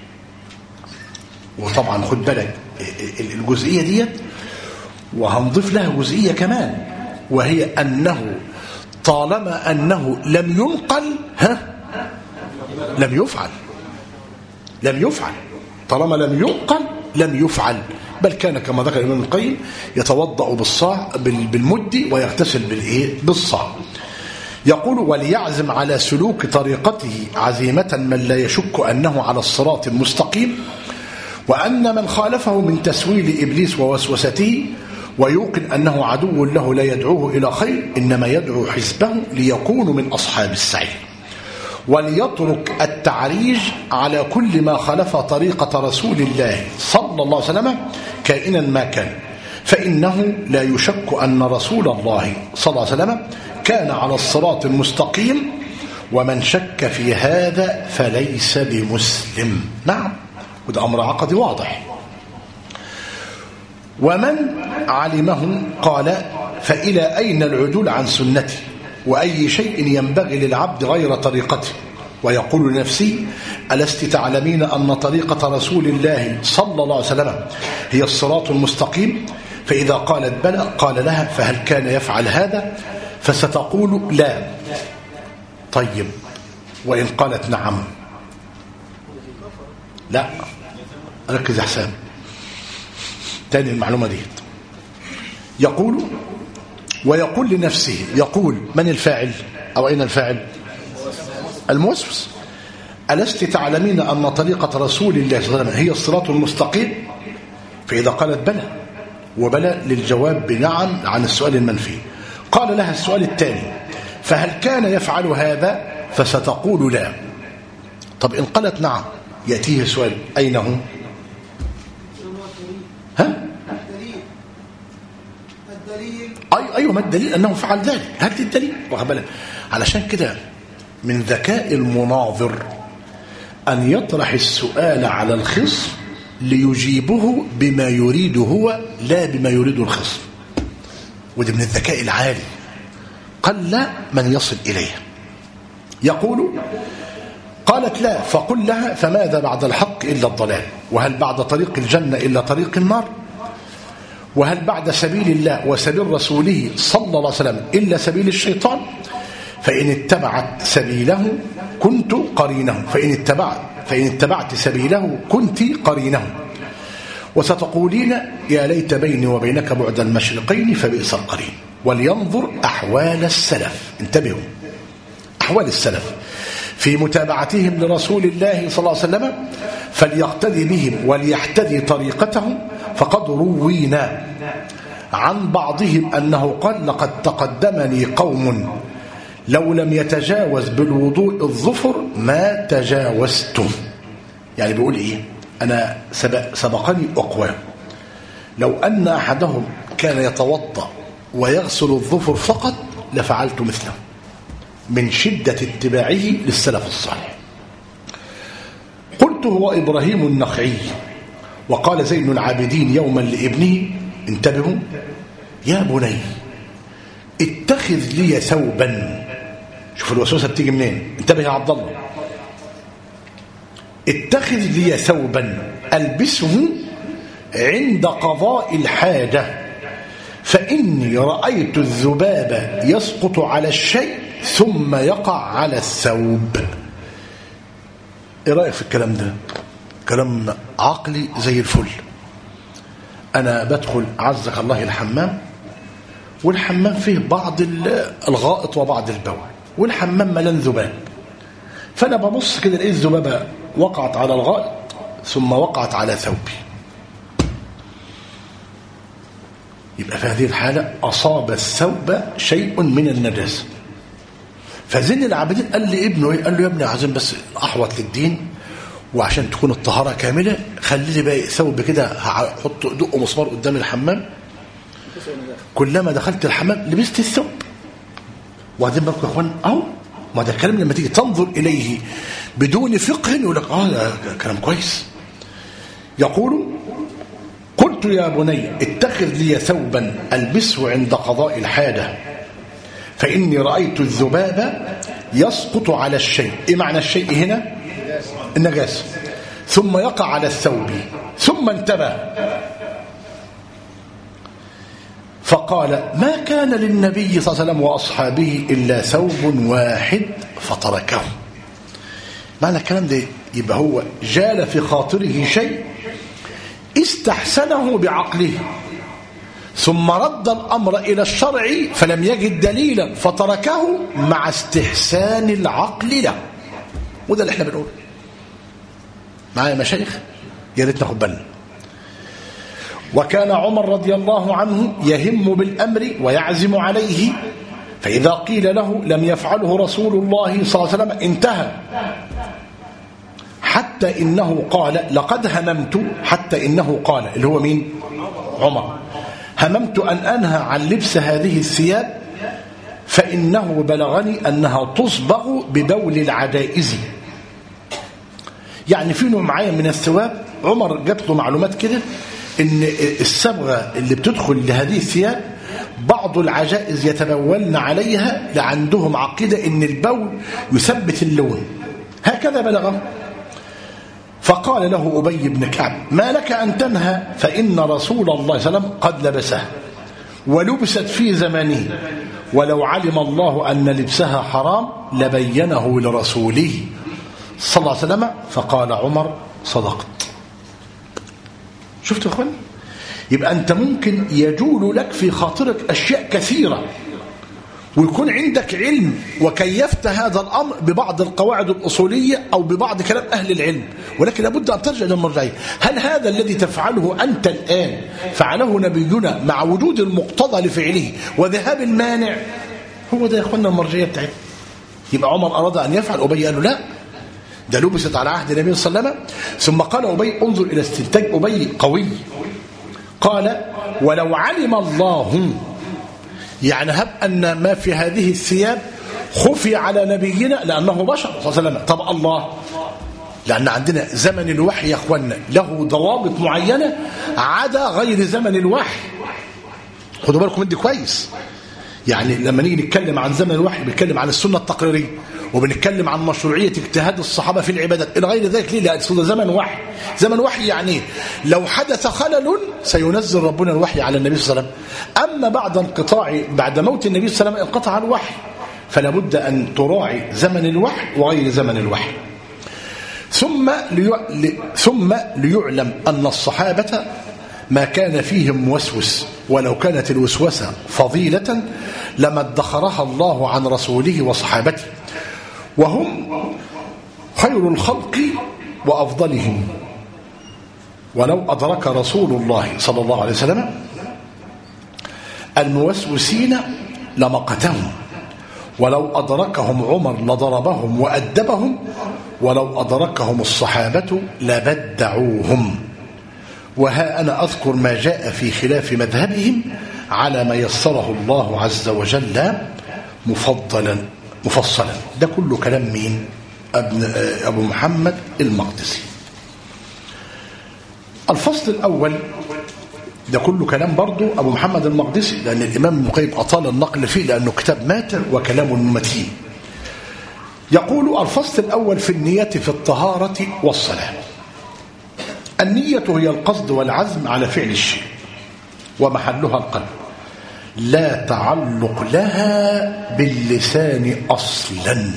وطبعا خد بالك الجزئية دي وهنضيف لها جزئية كمان، وهي أنه طالما أنه لم ينقل لم يفعل طالما لم ينقل لم يفعل، بل كان كما ذكر الإمام القيم يتوضأ بالصاع بالمد ويغتسل بالصاع. يقول: وليعزم على سلوك طريقته عزيمة من لا يشك أنه على الصراط المستقيم، وأن من خالفه من تسويل إبليس ووسوسته ويوقن أنه عدو له لا يدعوه إلى خير، إنما يدعو حزبه ليكونوا من أصحاب السعير. وليترك التعريج على كل ما خالف طريقة رسول الله صلى الله عليه وسلم كائنا ما كان، فإنه لا يشك أن رسول الله صلى الله عليه وسلم كان على الصراط المستقيم، ومن شك في هذا فليس بمسلم. نعم، وده أمر عقدي واضح. ومن علمه قال: فإلى أين العدول عن سنتي، وأي شيء ينبغي للعبد غير طريقته؟ ويقول لنفسه: ألست تعلمين أن طريقة رسول الله صلى الله عليه وسلم هي الصراط المستقيم؟ فإذا قالت بلى قال لها: فهل كان يفعل هذا؟ فستقول لا. طيب، وإن قالت نعم؟ لا، ركز يا حسام تاني المعلومة دي. يقول: ويقول لنفسه، يقول من الفاعل أو أين الفاعل؟ الموسوس. ألست تعلمين أن طريقة رسول الله صلى الله عليه وسلم هي الصراط المستقيم؟ فإذا قالت بلى، وبلى للجواب بنعم عن السؤال المنفي. قال لها السؤال الثاني: فهل كان يفعل هذا؟ فستقول لا. طب إن قالت نعم يأتيه سؤال: أين هو؟ أيوة، ما الدليل أنه فعل ذلك؟ هات الدليل. علشان كده من ذكاء المناظر أن يطرح السؤال على الخصم ليجيبه بما يريد هو لا بما يريد الخصم، وده من الذكاء العالي، قل من يصل إليه. يقول: قالت لا، فقل لها: فماذا بعد الحق إلا الضلال؟ وهل بعد طريق الجنة إلا طريق النار؟ وهل بعد سبيل الله وسبيل رسوله صلى الله عليه وسلم إلا سبيل الشيطان؟ فإن اتبعت سبيله كنت قرينه، فإن اتبعت سبيله كنت قرينه. وستقولين: يا ليت بيني وبينك بعد المشرقين فبئس القرين. ولينظر أحوال السلف، انتبهوا، أحوال السلف في متابعتهم لرسول الله صلى الله عليه وسلم، فليقتدي بهم وليحتدي طريقتهم. فقد روينا عن بعضهم أنه قال: لقد تقدمني قوم لو لم يتجاوز بالوضوء الظفر ما تجاوزته. يعني بيقول إيه؟ أنا سبقني أقوام، لو أن أحدهم كان يتوضأ ويغسل الظفر فقط لفعلت مثله، من شدة اتباعه للسلف الصالح. قلت: هو إبراهيم النخعي. وقال زين العابدين يوما لابنه، انتبهوا: يا بني اتخذ لي ثوبا. شوف الوسوسة بتيجي منين، انتبه يا عبد الله. اتخذ لي ثوبا ألبسه عند قضاء الحاجة، فإني رأيت الذباب يسقط على الشيء ثم يقع على الثوب. ايه رأيك في الكلام ده؟ كلام عقلي زي الفل. أنا بدخل عزك الله الحمام، والحمام فيه بعض الغائط وبعض البول، والحمام ملان ذباب، فأنا ببص كده لقيت الذبابة وقعت على الغائط ثم وقعت على ثوبي. يبقى في هذه الحالة أصاب الثوب شيء من النجاسة، فزين العابدين قال لابنه ايه؟ قال له يا ابني عايزين بس احوط للدين وعشان تكون الطهاره كامله خلي لي بقى ثوب كده هحط دق مسمار قدام الحمام، كلما دخلت الحمام لبست الثوب. وبعدين بقى يا اخوان اهو ما ده الكلام لما تيجي تنظر اليه بدون فقه يقول لك ده كلام كويس. يقول قلت يا بني اتخذ لي ثوبا البسه عند قضاء الحاجه فاني رايت الذباب يسقط على الشيء. ايه معنى الشيء هنا؟ النجاسه. ثم يقع على الثوب ثم انتبه فقال ما كان للنبي صلى الله عليه وسلم واصحابه الا ثوب واحد فتركه. معنى الكلام ده يبقى هو جال في خاطره شيء استحسنه بعقله ثم رد الأمر إلى الشرع فلم يجد دليلا فتركه مع استحسان العقل له. وده اللي احنا بنقوله معايا مشايخ، يا ريت ناخد بالنا. وكان عمر رضي الله عنه يهم بالأمر ويعزم عليه، فإذا قيل له لم يفعله رسول الله صلى الله عليه وسلم انتهى، حتى إنه قال لقد هممت، حتى إنه قال اللي هو مين؟ عمر، هممت أن أنهى عن لبس هذه الثياب فإنه بلغني أنها تصبغ ببول العجائز. يعني في نوع معين من الثواب عمر جات له معلومات كده إن الصبغة اللي بتدخل لهذه الثياب بعض العجائز يتبولن عليها لعندهم عقيدة إن البول يثبت اللون، هكذا بلغه. فقال له أبي بن كعب ما لك أن تنهى فإن رسول الله صلى الله عليه وسلم قد لبسها ولبست في زمانه ولو علم الله أن لبسها حرام لبينه لرسوله صلى الله عليه وسلم. فقال عمر صدقت. شفت يا أخوان؟ يبقى أنت ممكن يجول لك في خاطرك أشياء كثيرة ويكون عندك علم وكيفت هذا الأمر ببعض القواعد الأصولية أو ببعض كلام أهل العلم، ولكن لابد أن ترجع للمرجعية. هل هذا الذي تفعله أنت الآن فعله نبينا مع وجود المقتضى لفعله وذهاب المانع؟ هو ده يا أخوانا المرجعية بتاعتنا. يبقى عمر أراد أن يفعل، أبي قال له لا، ده لبست على عهد النبي صلى الله عليه وسلم. ثم قال أبي انظر إلى استنتاج أبي قوي، قال ولو علم الله، يعني هب أن ما في هذه الثياب خفي على نبينا لأنه بشر صلى الله عليه وسلم. طب الله، لأن عندنا زمن الوحي يا أخوانا له ضوابط معينة عدا غير زمن الوحي. خدوا بالكم دي كويس. يعني لما نيجي نتكلم عن زمن الوحي بنتكلم عن السنة التقريرية وبنتكلم عن مشروعية اجتهاد الصحابة في العبادات إلى غير ذلك. ليه؟ لأن زمن وحي. زمن وحي يعني لو حدث خلل سينزل ربنا الوحي على النبي صلى الله عليه وسلم. أما بعد انقطاع، بعد موت النبي صلى الله عليه وسلم انقطع الوحي، فلا بد أن تراعي زمن الوحي وغير زمن الوحي. ثم ليعلم أن الصحابة ما كان فيهم موسوس، ولو كانت الوسوسة فضيلة لما ادخرها الله عن رسوله وصحابته، وهم خير الخلق وأفضلهم. ولو أدرك رسول الله صلى الله عليه وسلم الموسوسين لمقتهم، ولو أدركهم عمر لضربهم وأدبهم، ولو أدركهم الصحابة لبدعوهم. وها أنا أذكر ما جاء في خلاف مذهبهم على ما يسره الله عز وجل مفصلا. ده كله كلام مين؟ أبو محمد المقدسي. الفصل الأول ده كله كلام برضو أبو محمد المقدسي، لأن الإمام ابن القيم أطال النقل فيه لأنه كتاب ماتع وكلام متين. يقول الفصل الأول في النية في الطهارة والصلاة. النية هي القصد والعزم على فعل الشيء ومحلها القلب، لا تعلق لها باللسان أصلا.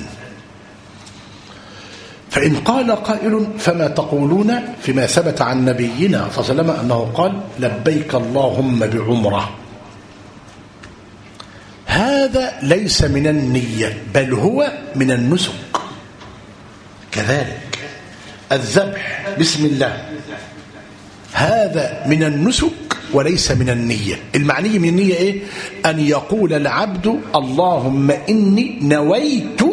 فإن قال قائل فما تقولون فيما ثبت عن نبينا صلى الله عليه وسلم أنه قال لبيك اللهم بعمرة؟ هذا ليس من النية بل هو من النسك. كذلك الذبح بسم الله هذا من النسك وليس من النية. المعنية من النية إيه؟ أن يقول العبد اللهم إني نويت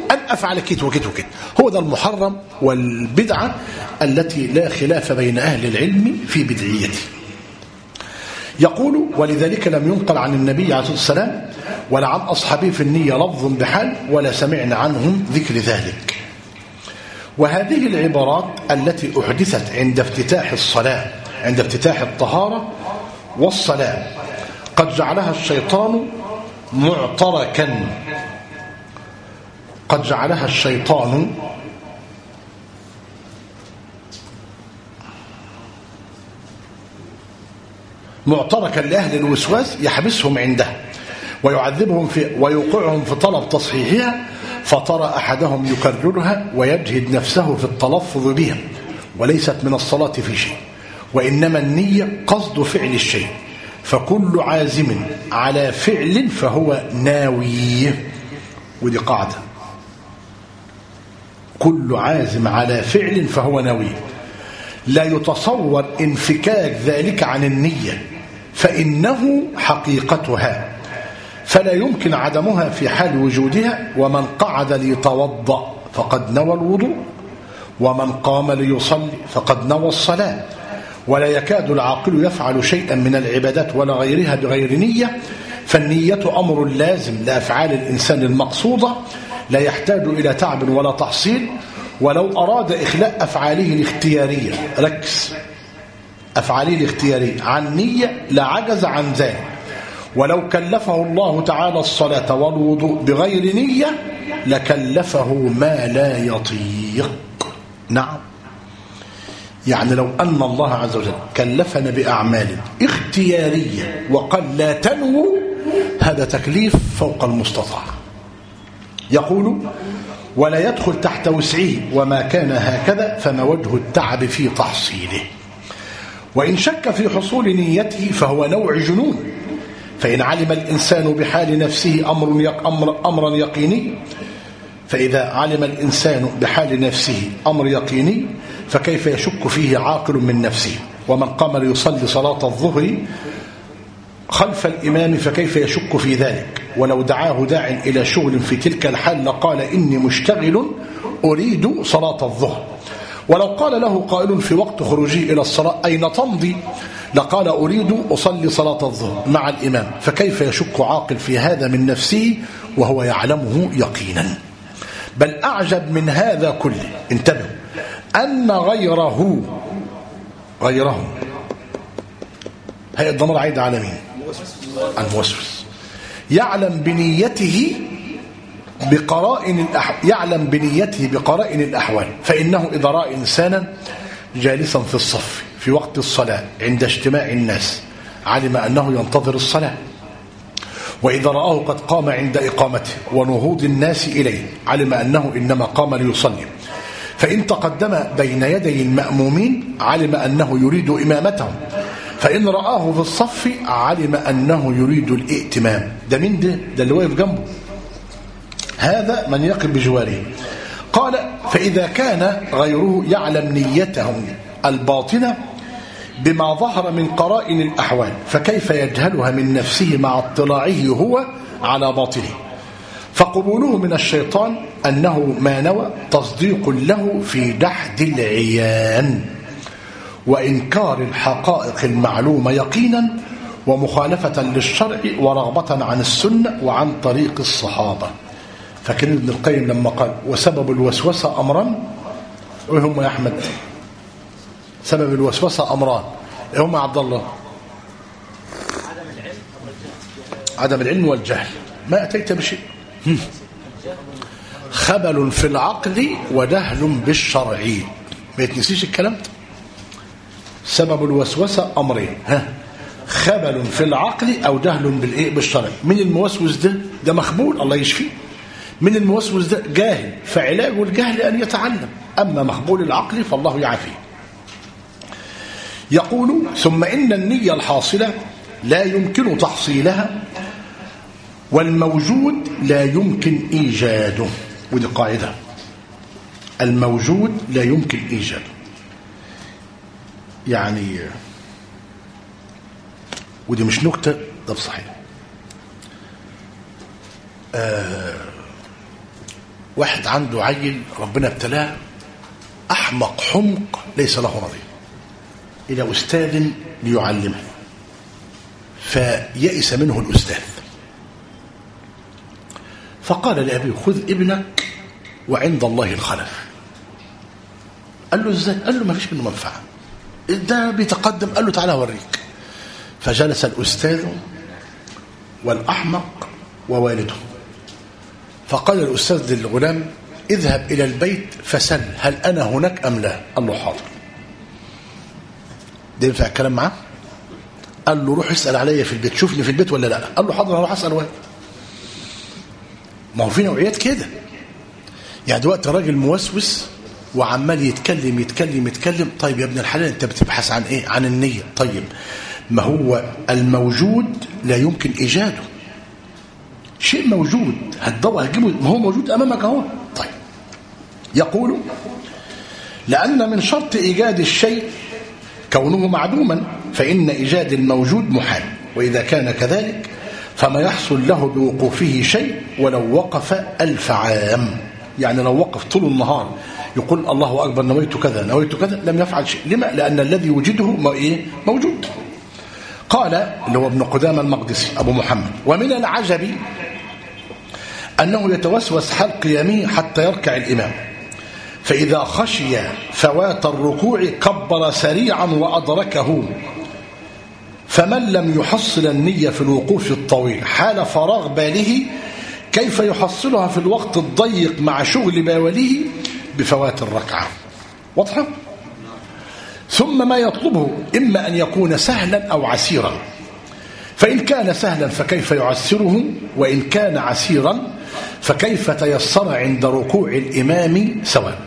أن أفعل كت وكت وكت. هو ده المحرم والبدعة التي لا خلاف بين أهل العلم في بدعيته. يقول ولذلك لم ينقل عن النبي عليه الصلاة والسلام ولا عن أصحابه في النية لفظ بحال ولا سمعنا عنهم ذكر ذلك. وهذه العبارات التي أحدثت عند افتتاح الصلاة عند افتتاح الطهارة والصلاة قد جعلها الشيطان معتركا قد جعلها الشيطان معتركا لأهل الوسواس يحبسهم عنده ويعذبهم ويوقعهم في طلب تصحيحها، فترى أحدهم يكررها ويجهد نفسه في التلفظ بها وليست من الصلاة في شيء، وإنما النية قصد فعل الشيء، فكل عازم على فعل فهو ناوي. ودي قاعدة، كل عازم على فعل فهو ناوي. لا يتصور انفكاك ذلك عن النية فإنه حقيقتها، فلا يمكن عدمها في حال وجودها. ومن قعد ليتوضأ فقد نوى الوضوء، ومن قام ليصلي فقد نوى الصلاة. ولا يكاد العاقل يفعل شيئا من العبادات ولا غيرها بغير نية، فالنية أمر لازم لأفعال الإنسان المقصودة لا يحتاج إلى تعب ولا تحصيل. ولو أراد إخلاء أفعاله الاختيارية، ركز، أفعاله الاختيارية عن نية لعجز عن ذلك. ولو كلفه الله تعالى الصلاة والوضوء بغير نية لكلفه ما لا يطيق. نعم، يعني لو أن الله عز وجل كلفنا بأعمال اختيارية وقال لا تنووا، هذا تكليف فوق المستطاع. يقول ولا يدخل تحت وسعه، وما كان هكذا فما وجه التعب في تحصيله. وإن شك في حصول نيته فهو نوع جنون. فإن علم الإنسان بحال نفسه أمرا يقيني، فإذا علم الإنسان بحال نفسه أمر يقيني فكيف يشك فيه عاقل من نفسه؟ ومن قام ليصلي صلاة الظهر خلف الإمام فكيف يشك في ذلك؟ ولو دعاه داع إلى شغل في تلك الحال لقال إني مشتغل أريد صلاة الظهر. ولو قال له قائل في وقت خروجه إلى الصلاة أين تمضي؟ لقال أريد أصلي صلاة الظهر مع الإمام. فكيف يشك عاقل في هذا من نفسه وهو يعلمه يقينا؟ بل أعجب من هذا كله، انتبهوا، أن غيره هي الضمير عايد على مين؟ الموسوس. يعلم بنيته بقرائن الأحوال. فإنه إذا رأى إنسانا جالسا في الصف في وقت الصلاة عند اجتماع الناس علم أنه ينتظر الصلاة. وإذا رآه قد قام عند إقامته ونهوض الناس إليه علم أنه إنما قام ليصلي. فإن تقدم بين يدي المأمومين علم أنه يريد إمامتهم. فإن رآه في الصف علم أنه يريد الائتمام. ده مين ده؟ ده اللي واقف جنبه، هذا من يقف بجواره. قال فإذا كان غيره يعلم نيته الباطنة بما ظهر من قرائن الأحوال فكيف يجهلها من نفسه مع اطلاعه هو على باطنه؟ فقبوله من الشيطان أنه ما نوى تصديق له في دحد العيان وإنكار الحقائق المعلومة يقينا ومخالفة للشرع ورغبة عن السنة وعن طريق الصحابة. فكان ابن القيم لما قال وسبب الوسوسة أمران، إيه هم يا أحمد؟ سبب الوسوسة أمران، إيه هم يا عبد الله؟ عدم العلم والجهل. ما أتيت بشيء، خبل في العقل ودهل بالشرع. ما يتنسيش الكلام ده. سبب الوسوسة أمرين، خبل في العقل أو جهل بالشرع. من الموسوس ده مخبول، الله يشفيه. من الموسوس ده جاهل، فعلاج الجهل أن يتعلم. أما مخبول العقل فالله يعافيه. يقول ثم إن النية الحاصلة لا يمكن تحصيلها والموجود لا يمكن إيجاده. ودي قاعدة، الموجود لا يمكن إيجاده. يعني ودي مش نكتة، ده صحيح. واحد عنده عيل ربنا ابتلاه أحمق حمق ليس له نظير إلى أستاذ ليعلمه، فيئس منه الأستاذ، فقال لأبيه خذ ابنك وعند الله الخلف. قال له ازاي؟ قال له ما فيش منه منفعة، ده بيتقدم. قال له تعالى أوريك. فجلس الأستاذ والأحمق ووالده، فقال الأستاذ للغلام اذهب إلى البيت فسل هل أنا هناك أم لا؟ قال له حاضر. ده ينفع الكلام معاه؟ قال له روح اسأل عليا في البيت، شوفني في البيت ولا لا. قال له حاضر هروح أسأل والد. ما هو في نوعيات كده، يعني دلوقتي راجل موسوس وعمال يتكلم يتكلم يتكلم. طيب يا ابن الحلال انت بتبحث عن ايه؟ عن النية. طيب ما هو الموجود لا يمكن ايجاده، شيء موجود هتدور هتجيبه، ما هو موجود امامك اهو. طيب يقول لأن من شرط إيجاد الشيء كونه معدوما، فإن إيجاد الموجود محال، وإذا كان كذلك فما يحصل له بوقوفه شيء ولو وقف 1000 عام. يعني لو وقف طول النهار يقول الله أكبر نويت كذا نويت كذا لم يفعل شيء. لما؟ لأن الذي يوجده موجود. قال اللي هو ابن قدامة المقدسي أبو محمد ومن العجب أنه يتوسوس حال قيامه حتى يركع الإمام، فإذا خشي فوات الركوع كبر سريعا وأدركه، فمن لم يحصل النية في الوقوف الطويل حال فراغ باله كيف يحصلها في الوقت الضيق مع شغل باله بفوات الركعة. واضحة؟ ثم ما يطلبه إما أن يكون سهلا أو عسيرا، فإن كان سهلا فكيف يعسره، وإن كان عسيرا فكيف تيسر عند ركوع الإمام سواء.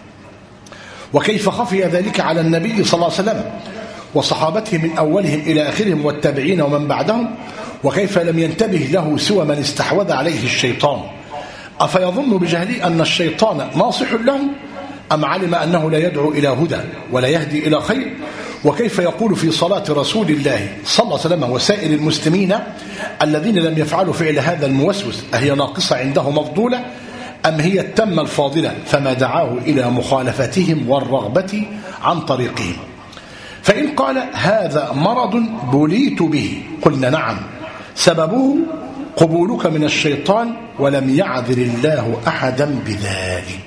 وكيف خفي ذلك على النبي صلى الله عليه وسلم وصحابته من أولهم إلى آخرهم والتابعين ومن بعدهم، وكيف لم ينتبه له سوى من استحوذ عليه الشيطان. أفيظن بجهله أن الشيطان ناصح له، أم علم أنه لا يدعو إلى هدى ولا يهدي إلى خير؟ وكيف يقول في صلاة رسول الله صلى الله عليه وسلم وسائر المسلمين الذين لم يفعلوا فعل هذا الموسوس أهي ناقصة عنده مفضولة أم هي التامة الفاضلة، فما دعاه إلى مخالفتهم والرغبة عن طريقهم. فإن قال هذا مرض بليت به قلنا نعم، سببه قبولك من الشيطان ولم يعذر الله أحدا بذلك.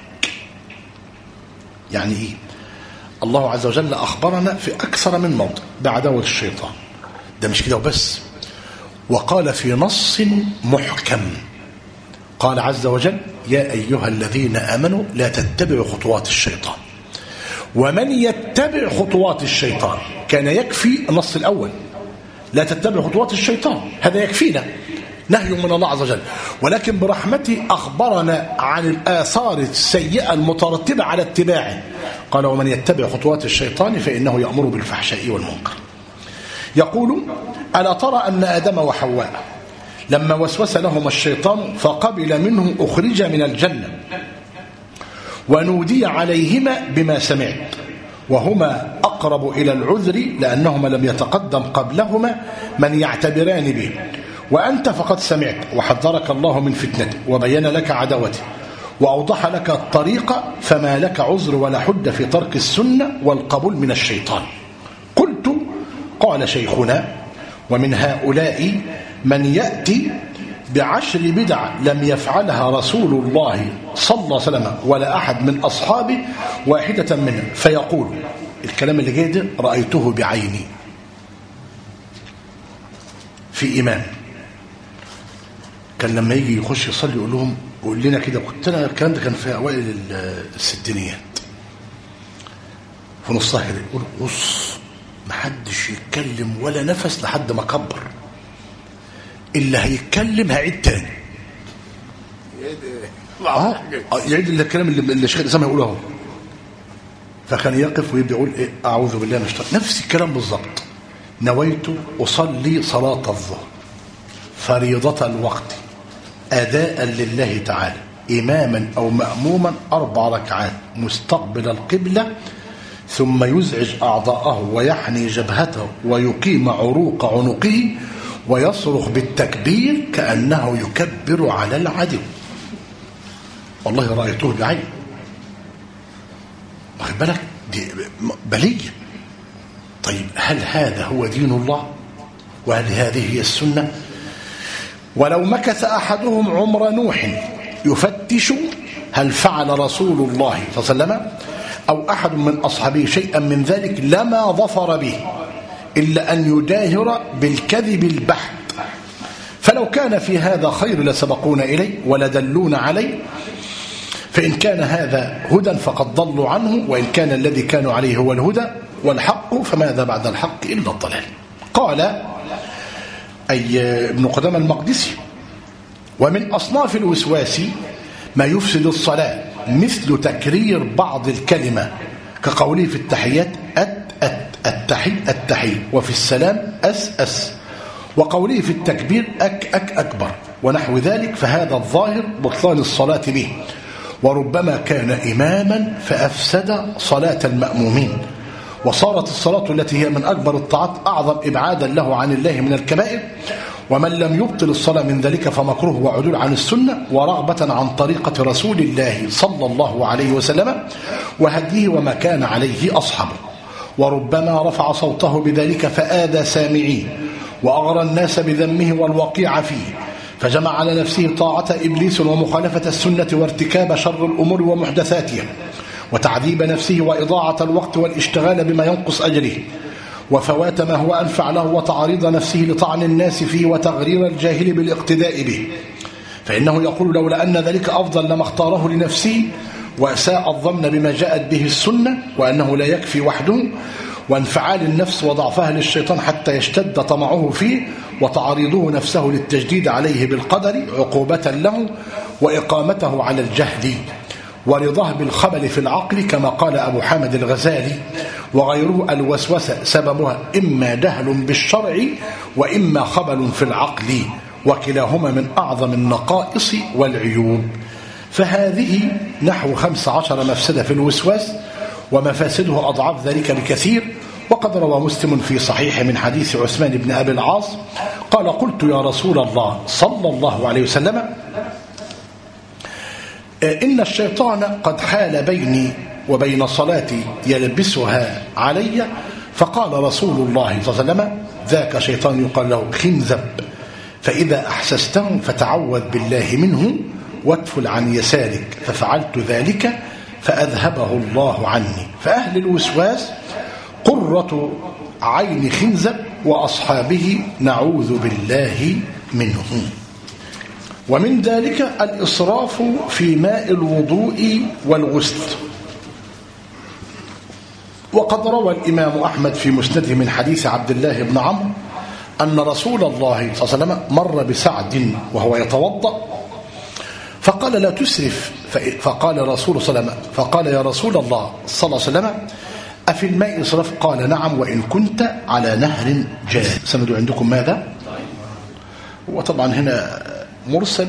يعني إيه؟ الله عز وجل أخبرنا في أكثر من موضع بعداوة الشيطان، ده مش كده وبس، وقال في نص محكم قال عز وجل يا أيها الذين آمنوا لا تتبعوا خطوات الشيطان، ومن يتبع خطوات الشيطان كان يكفي النص الأول لا تتبع خطوات الشيطان، هذا يكفينا نهي من الله عز وجل، ولكن برحمته أخبرنا عن الآثار السيئة المترتبة على اتباعه. قال ومن يتبع خطوات الشيطان فإنه يأمر بالفحشاء والمنكر. يقول ألا ترى أن آدم وحواء لما وسوس لهما الشيطان فقبل منه أخرج من الجنة ونودي عليهما بما سمعت، وهما أقرب إلى العذر لأنهما لم يتقدم قبلهما من يعتبران به، وأنت فقد سمعت وحذرك الله من فتنته وبين لك عداوته وأوضح لك الطريق، فما لك عذر ولا حد في ترك السنة والقبول من الشيطان. قلت قال شيخنا ومن هؤلاء من يأتي ب10 بدع لم يفعلها رسول الله صلى الله عليه وسلم ولا أحد من أصحابه واحدة منها، فيقول الكلام اللي جاي ده رأيته بعيني في إمام كان لما يجي يخش يصلي يقول لهم قول لنا كده، كنت أنا الكلام ده كان في أوائل الستينيات في نصها كده، يقول بص محدش يتكلم ولا نفس لحد ما كبر، اللي هيتكلم هيعيد تاني يعيد الكلام اللي الشيخ الإسلام هيقوله اهو. فكان يقف ويبدأ يقول إيه أعوذ بالله من الشيطان، نفس الكلام بالظبط. نويت أصلي صلاة الظهر فريضة الوقت أداء لله تعالى إماما أو مأموما 4 ركعات مستقبل القبلة، ثم يزعج أعضاءه ويحني جبهته ويقيم عروق عنقه ويصرخ بالتكبير كأنه يكبر على العدو. والله رأيته بعين. واخد بالك؟ دي بلية. طيب هل هذا هو دين الله؟ وهل هذه هي السنة؟ ولو مكث أحدهم عمر نوح يفتش هل فعل رسول الله صلى الله عليه وسلم أو أحد من أصحابه شيئا من ذلك لما ظفر به إلا أن يجاهر بالكذب البحت. فلو كان في هذا خير لسبقونا إليه ولدلونا عليه، فإن كان هذا هدى فقد ضلوا عنه، وإن كان الذي كانوا عليه هو الهدى والحق فماذا بعد الحق إلا الضلال. قال أي ابن قدامة المقدسي: ومن أصناف الوسواس ما يفسد الصلاة مثل تكرير بعض الكلمة كقوله في التحيات التحي وفي السلام أس، وقوله في التكبير أكبر ونحو ذلك، فهذا الظاهر بطلان الصلاة به، وربما كان إماما فأفسد صلاة المأمومين، وصارت الصلاة التي هي من أكبر الطاعات أعظم إبعادا له عن الله من الكبائر. ومن لم يبطل الصلاة من ذلك فمكروه وعدول عن السنة ورغبة عن طريقة رسول الله صلى الله عليه وسلم وهديه وما كان عليه أصحابه، وربما رفع صوته بذلك فآذى سامعيه وأغرى الناس بذمه والوقيع فيه، فجمع على نفسه طاعة إبليس ومخالفة السنة وارتكاب شر الأمور ومحدثاتها وتعذيب نفسه وإضاعة الوقت والاشتغال بما ينقص أجره وفوات ما هو أنفع له وتعريض نفسه لطعن الناس فيه وتغرير الجاهل بالاقتداء به، فإنه يقول لولا أن ذلك أفضل لما اختاره لنفسه، وأساء الظن بما جاءت به السنة وأنه لا يكفي وحده، وانفعال النفس وضعفها للشيطان حتى يشتد طمعه فيه وتعريضه نفسه للتجديد عليه بالقدر عقوبة له وإقامته على الجهل، ورضاه بالخبل في العقل كما قال أبو حامد الغزالي وغيره: الوسوسة سببها إما جهل بالشرع وإما خبل في العقل، وكلاهما من أعظم النقائص والعيوب. فهذه نحو 15 مفسدة في الوسواس، ومفاسده أضعاف ذلك بكثير. وقد روى مسلم في صحيح من حديث عثمان بن أبي العاص قال: قلت يا رسول الله صلى الله عليه وسلم إن الشيطان قد حال بيني وبين صلاتي يلبسها علي، فقال رسول الله صلى الله عليه وسلم: ذاك شيطان يقال له خنزب، فإذا أحسسته فتعوذ بالله منه وادفل عن يسارك، ففعلت ذلك فأذهبه الله عني. فأهل الوسواس قرة عين خنزب وأصحابه نعوذ بالله منه. ومن ذلك الإسراف في ماء الوضوء والغسل. وقد روى الإمام أحمد في مسنده من حديث عبد الله بن عمرو أن رسول الله صلى الله عليه وسلم مر بسعد وهو يتوضأ فقال: لا تسرف. فقال رسول صلى الله عليه وسلم: فقال: يا رسول الله صلى الله عليه وسلم أفي الماء إسراف؟ قال: نعم، وإن كنت على نهر جاري. سندوا عندكم ماذا؟ وطبعا هنا مرسل،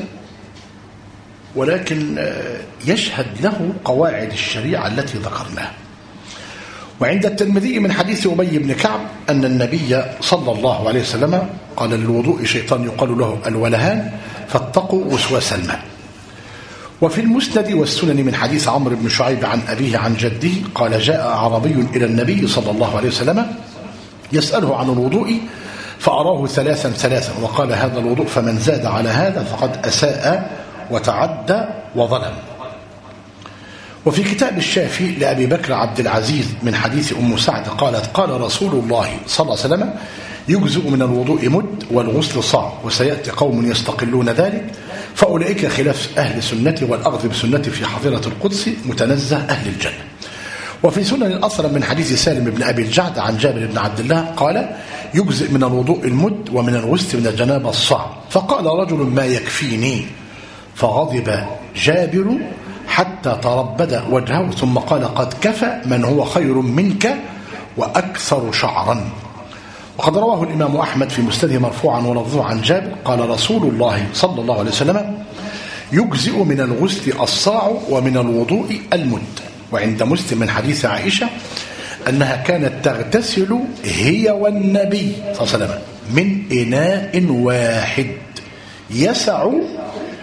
ولكن يشهد له قواعد الشريعة التي ذكرناها. وعند الترمذي من حديث أبي بن كعب أن النبي صلى الله عليه وسلم قال: للوضوء شيطان يقال له الولهان فاتقوا وسواس الماء. وفي المسند والسنن من حديث عمرو بن شعيب عن أبيه عن جده قال: جاء عربي إلى النبي صلى الله عليه وسلم يسأله عن الوضوء فأراه ثلاثا وقال: هذا الوضوء فمن زاد على هذا فقد أساء وتعدى وظلم. وفي كتاب الشافي لأبي بكر عبد العزيز من حديث أم سعد قالت: قال رسول الله صلى الله عليه وسلم: يجزئ من الوضوء مد والغسل صاع، وسيأتي قوم يستقلون ذلك فأولئك خلاف أهل سنتي والأخذ بسنتي في حظيرة القدس متنزه أهل الجنة. وفي سنن الأثر من حديث سالم بن أبي الجعد عن جابر بن عبد الله قال: يجزئ من الوضوء المد ومن الغسل من الجنابة الصاع. فقال رجل: ما يكفيني؟ فغضب جابر حتى تربد وجهه ثم قال: قد كفى من هو خير منك وأكثر شعرا. وقد رواه الإمام أحمد في مسنده مرفوعا ولفظه عن جابر قال: رسول الله صلى الله عليه وسلم: يجزئ من الغسل الصاع ومن الوضوء المد. وعند مسلم من حديث عائشة أنها كانت تغتسل هي والنبي صلى الله عليه وسلم من إناء واحد يسع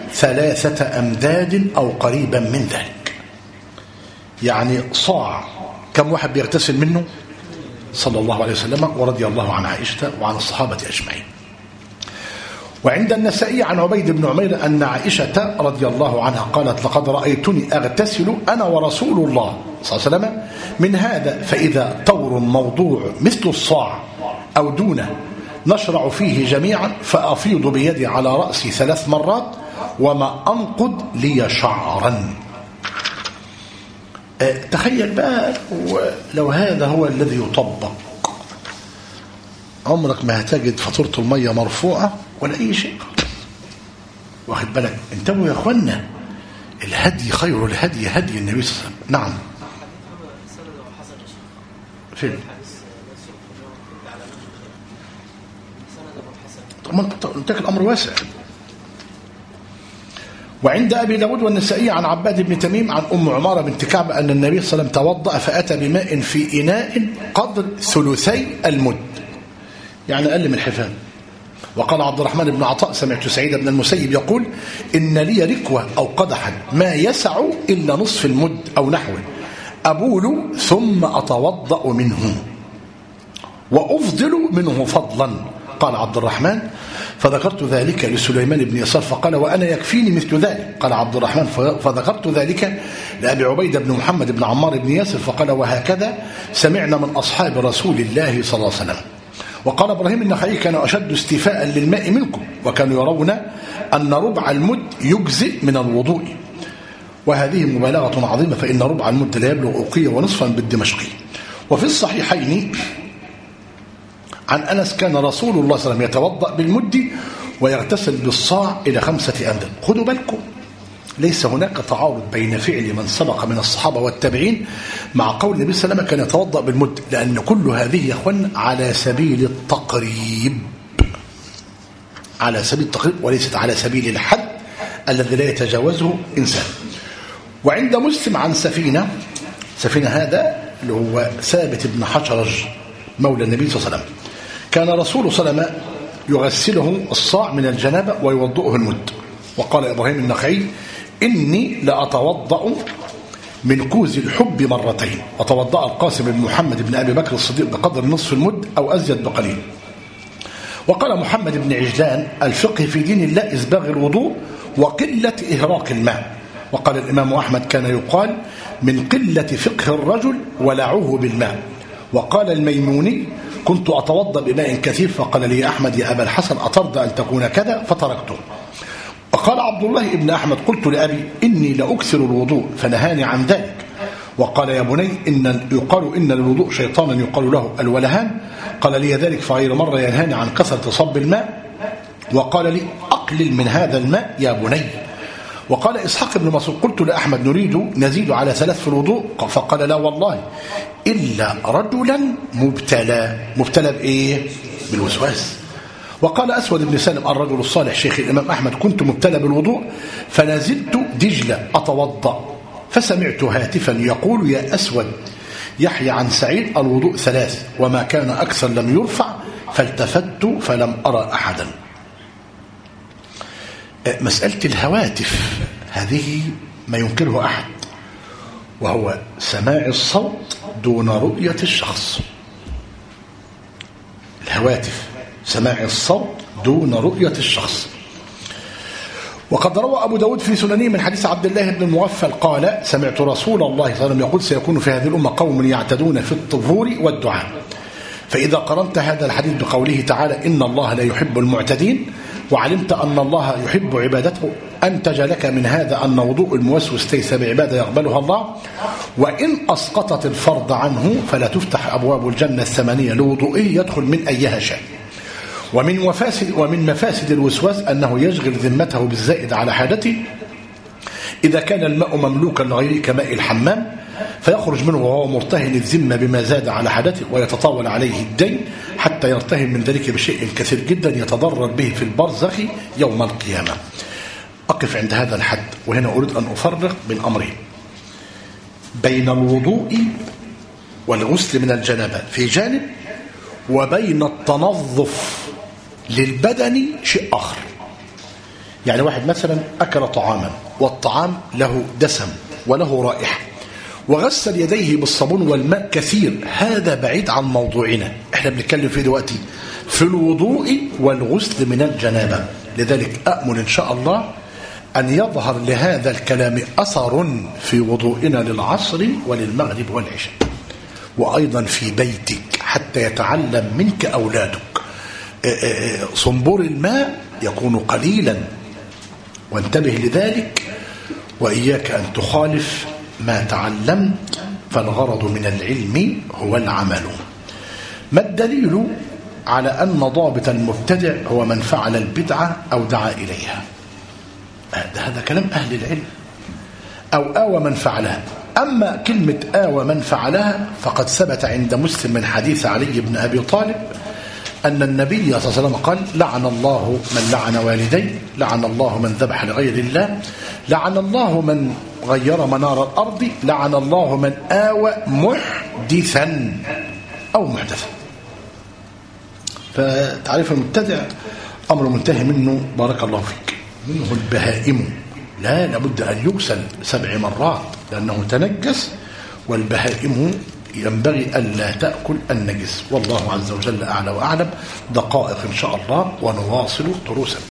3 أمداد أو قريبا من ذلك. يعني صاع كم واحد بيغتسل منه؟ صلى الله عليه وسلم ورضي الله عن عائشة وعن الصحابة أجمعين. وعند النسائي عن عبيد بن عمير أن عائشة رضي الله عنها قالت لقد رأيتني أغتسل أنا ورسول الله صلى الله عليه وسلم من هذا، فإذا طور موضوع مثل الصاع أو دونه نشرع فيه جميعا، فأفيض بيدي على رأسي 3 مرات وما أنقض لي شعرا. تخيل بقى لو هذا هو الذي يطبق، عمرك ما هتجد فاتورة المية مرفوعة ولا أي شيء. واخد بالك؟ انتبهوا يا أخوانا، الهدي خير الهدي هدي النبي صلى الله عليه وسلم. نعم. فين؟ طب الأمر واسع. وعند أبي داود والنسائي عن عباد بن تميم عن أم عمارة بنت كعب أن النبي صلى الله عليه وسلم توضأ فأتى بماء في إناء قدر 3 المد، يعني أقل من الحفان. وقال عبد الرحمن بن عطاء سمعت سعيد بن المسيب يقول إن لي ركوة أو قدحا ما يسع إلا نصف المد أو نحوه، أبول ثم أتوضأ منه وأفضل منه فضلا. قال عبد الرحمن فذكرت ذلك لسليمان بن يسار فقال وأنا يكفيني مثل ذلك. قال عبد الرحمن فذكرت ذلك لأبي عبيدة بن محمد بن عمار بن ياسر فقال وهكذا سمعنا من أصحاب رسول الله صلى الله عليه وسلم. وقال إبراهيم النخعي كان أشد استيفاء للماء منكم، وكانوا يرون أن ربع المد يجزئ من الوضوء، وهذه مبالغة عظيمة، فإن ربع المد لا يبلغ أوقية ونصفا بالدمشقي. وفي الصحيحين عن أنس كان رسول الله صلى الله عليه وسلم يتوضأ بالمد ويغتسل بالصاع إلى 5 أمداد. خدوا بالكم، ليس هناك تعارض بين فعل من سبق من الصحابة والتابعين مع قول النبي صلى الله عليه وسلم كان يتوضأ بالمد، لأن كل هذه يا أخوان على سبيل التقريب، على سبيل التقريب وليست على سبيل الحد الذي لا يتجاوزه إنسان. وعند مسلم عن سفينة هذا اللي هو ثابت بن حشرج مولى النبي صلى الله عليه وسلم، كان رسول صلى الله عليه وسلم يغسله الصاع من الجنابة ويوضؤه المد. وقال إبراهيم النخعي إني لأتوضأ من كوز الحب 2 مرات، وتوضأ القاسم بن محمد بن أبي بكر الصديق بقدر نصف المد أو أزيد بقليل. وقال محمد بن عجلان الفقه في دين الله إسباغ الوضوء وقلة إهراق الماء. وقال الإمام أحمد كان يقال من قلة فقه الرجل ولعوه بالماء. وقال الميموني كنت أتوضأ بماء كثير فقال لي أحمد يا أبا الحسن أترضى أن تكون كذا فتركته. وقال عبد الله بن أحمد قلت لأبي إني لأكثر الوضوء فنهاني عن ذلك. وقال يا بني يقال إن للوضوء شيطانا يقال له الولهان، قال لي ذلك فغير مرة ينهاني عن كثرة صب الماء، وقال لي أقلل من هذا الماء يا بني. وقال إسحاق بن مسعود قلت لأحمد نزيد على 3 في الوضوء، فقال لا والله إلا رجلا مبتلى بإيه؟ بالوسواس. وقال أسود بن سالم الرجل الصالح شيخ الإمام أحمد كنت مبتلى بالوضوء فنزلت دجلة أتوضأ فسمعت هاتفا يقول يا أسود يحيى عن سعيد الوضوء 3 وما كان أكثر لم يرفع، فالتفت فلم أرى أحدا. مسألة الهواتف هذه ما ينكره أحد، وهو سماع الصوت دون رؤية الشخص. الهواتف سماع الصوت دون رؤية الشخص. وقد روى أبو داود في سننه من حديث عبد الله بن المغفل قال سمعت رسول الله صلى الله عليه وسلم يقول سيكون في هذه الأمة قوم يعتدون في الطهور والدعاء، فإذا قرنت هذا الحديث بقوله تعالى إن الله لا يحب المعتدين وعلمت أن الله يحب عبادته أنتج لك من هذا أن وضوء الموسوس ليس بعبادة يقبلها الله، وإن أسقطت الفرض عنه فلا تفتح أبواب الجنة 8 لوضوئه يدخل من أيها شاء. ومن مفاسد الوسواس أنه يشغل ذمته بالزائد على حاجته إذا كان الماء مملوكا لغيره كماء الحمام، فيخرج منه وهو مرتهن الذمة بما زاد على حاجته ويتطاول عليه الدين حتى يرتهن من ذلك بشيء كثير جدا يتضرر به في البرزخ يوم القيامة. أقف عند هذا الحد، وهنا أريد أن أفرق بين أمرين: بين الوضوء والغسل من الجنابة في جانب، وبين التنظف للبدن شيء آخر. يعني واحد مثلا أكل طعاما والطعام له دسم وله رائحة وغسل يديه بالصابون والماء كثير، هذا بعيد عن موضوعنا. احنا بنتكلم فيه دلوقتي في الوضوء والغسل من الجنابة. لذلك أأمل إن شاء الله أن يظهر لهذا الكلام أثر في وضوئنا للعصر وللمغرب والعشاء، وأيضا في بيتك حتى يتعلم منك أولادك. صنبور الماء يكون قليلا، وانتبه لذلك، وإياك أن تخالف ما تعلمت، فالغرض من العلم هو العمل. ما الدليل على أن ضابط المبتدع هو من فعل البدعة أو دعا إليها؟ هذا كلام أهل العلم. أو آوى من فعلها. أما كلمة آوى من فعلها فقد ثبت عند مسلم من حديث علي بن أبي طالب أن النبي صلى الله عليه وسلم قال: لعن الله من لعن والديه، لعن الله من ذبح لغير الله، لعن الله من غير منار الأرض، لعن الله من آوى محدثا أو محدثا. فتعريف المبتدع أمر منتهي منه، بارك الله فيك. منه البهائم، لا لابد أن يغسل 7 مرات لأنه تنجس، والبهائم ينبغي ألا تأكل النجس. والله عز وجل أعلى وأعلم. دقائق إن شاء الله ونواصل دروسنا.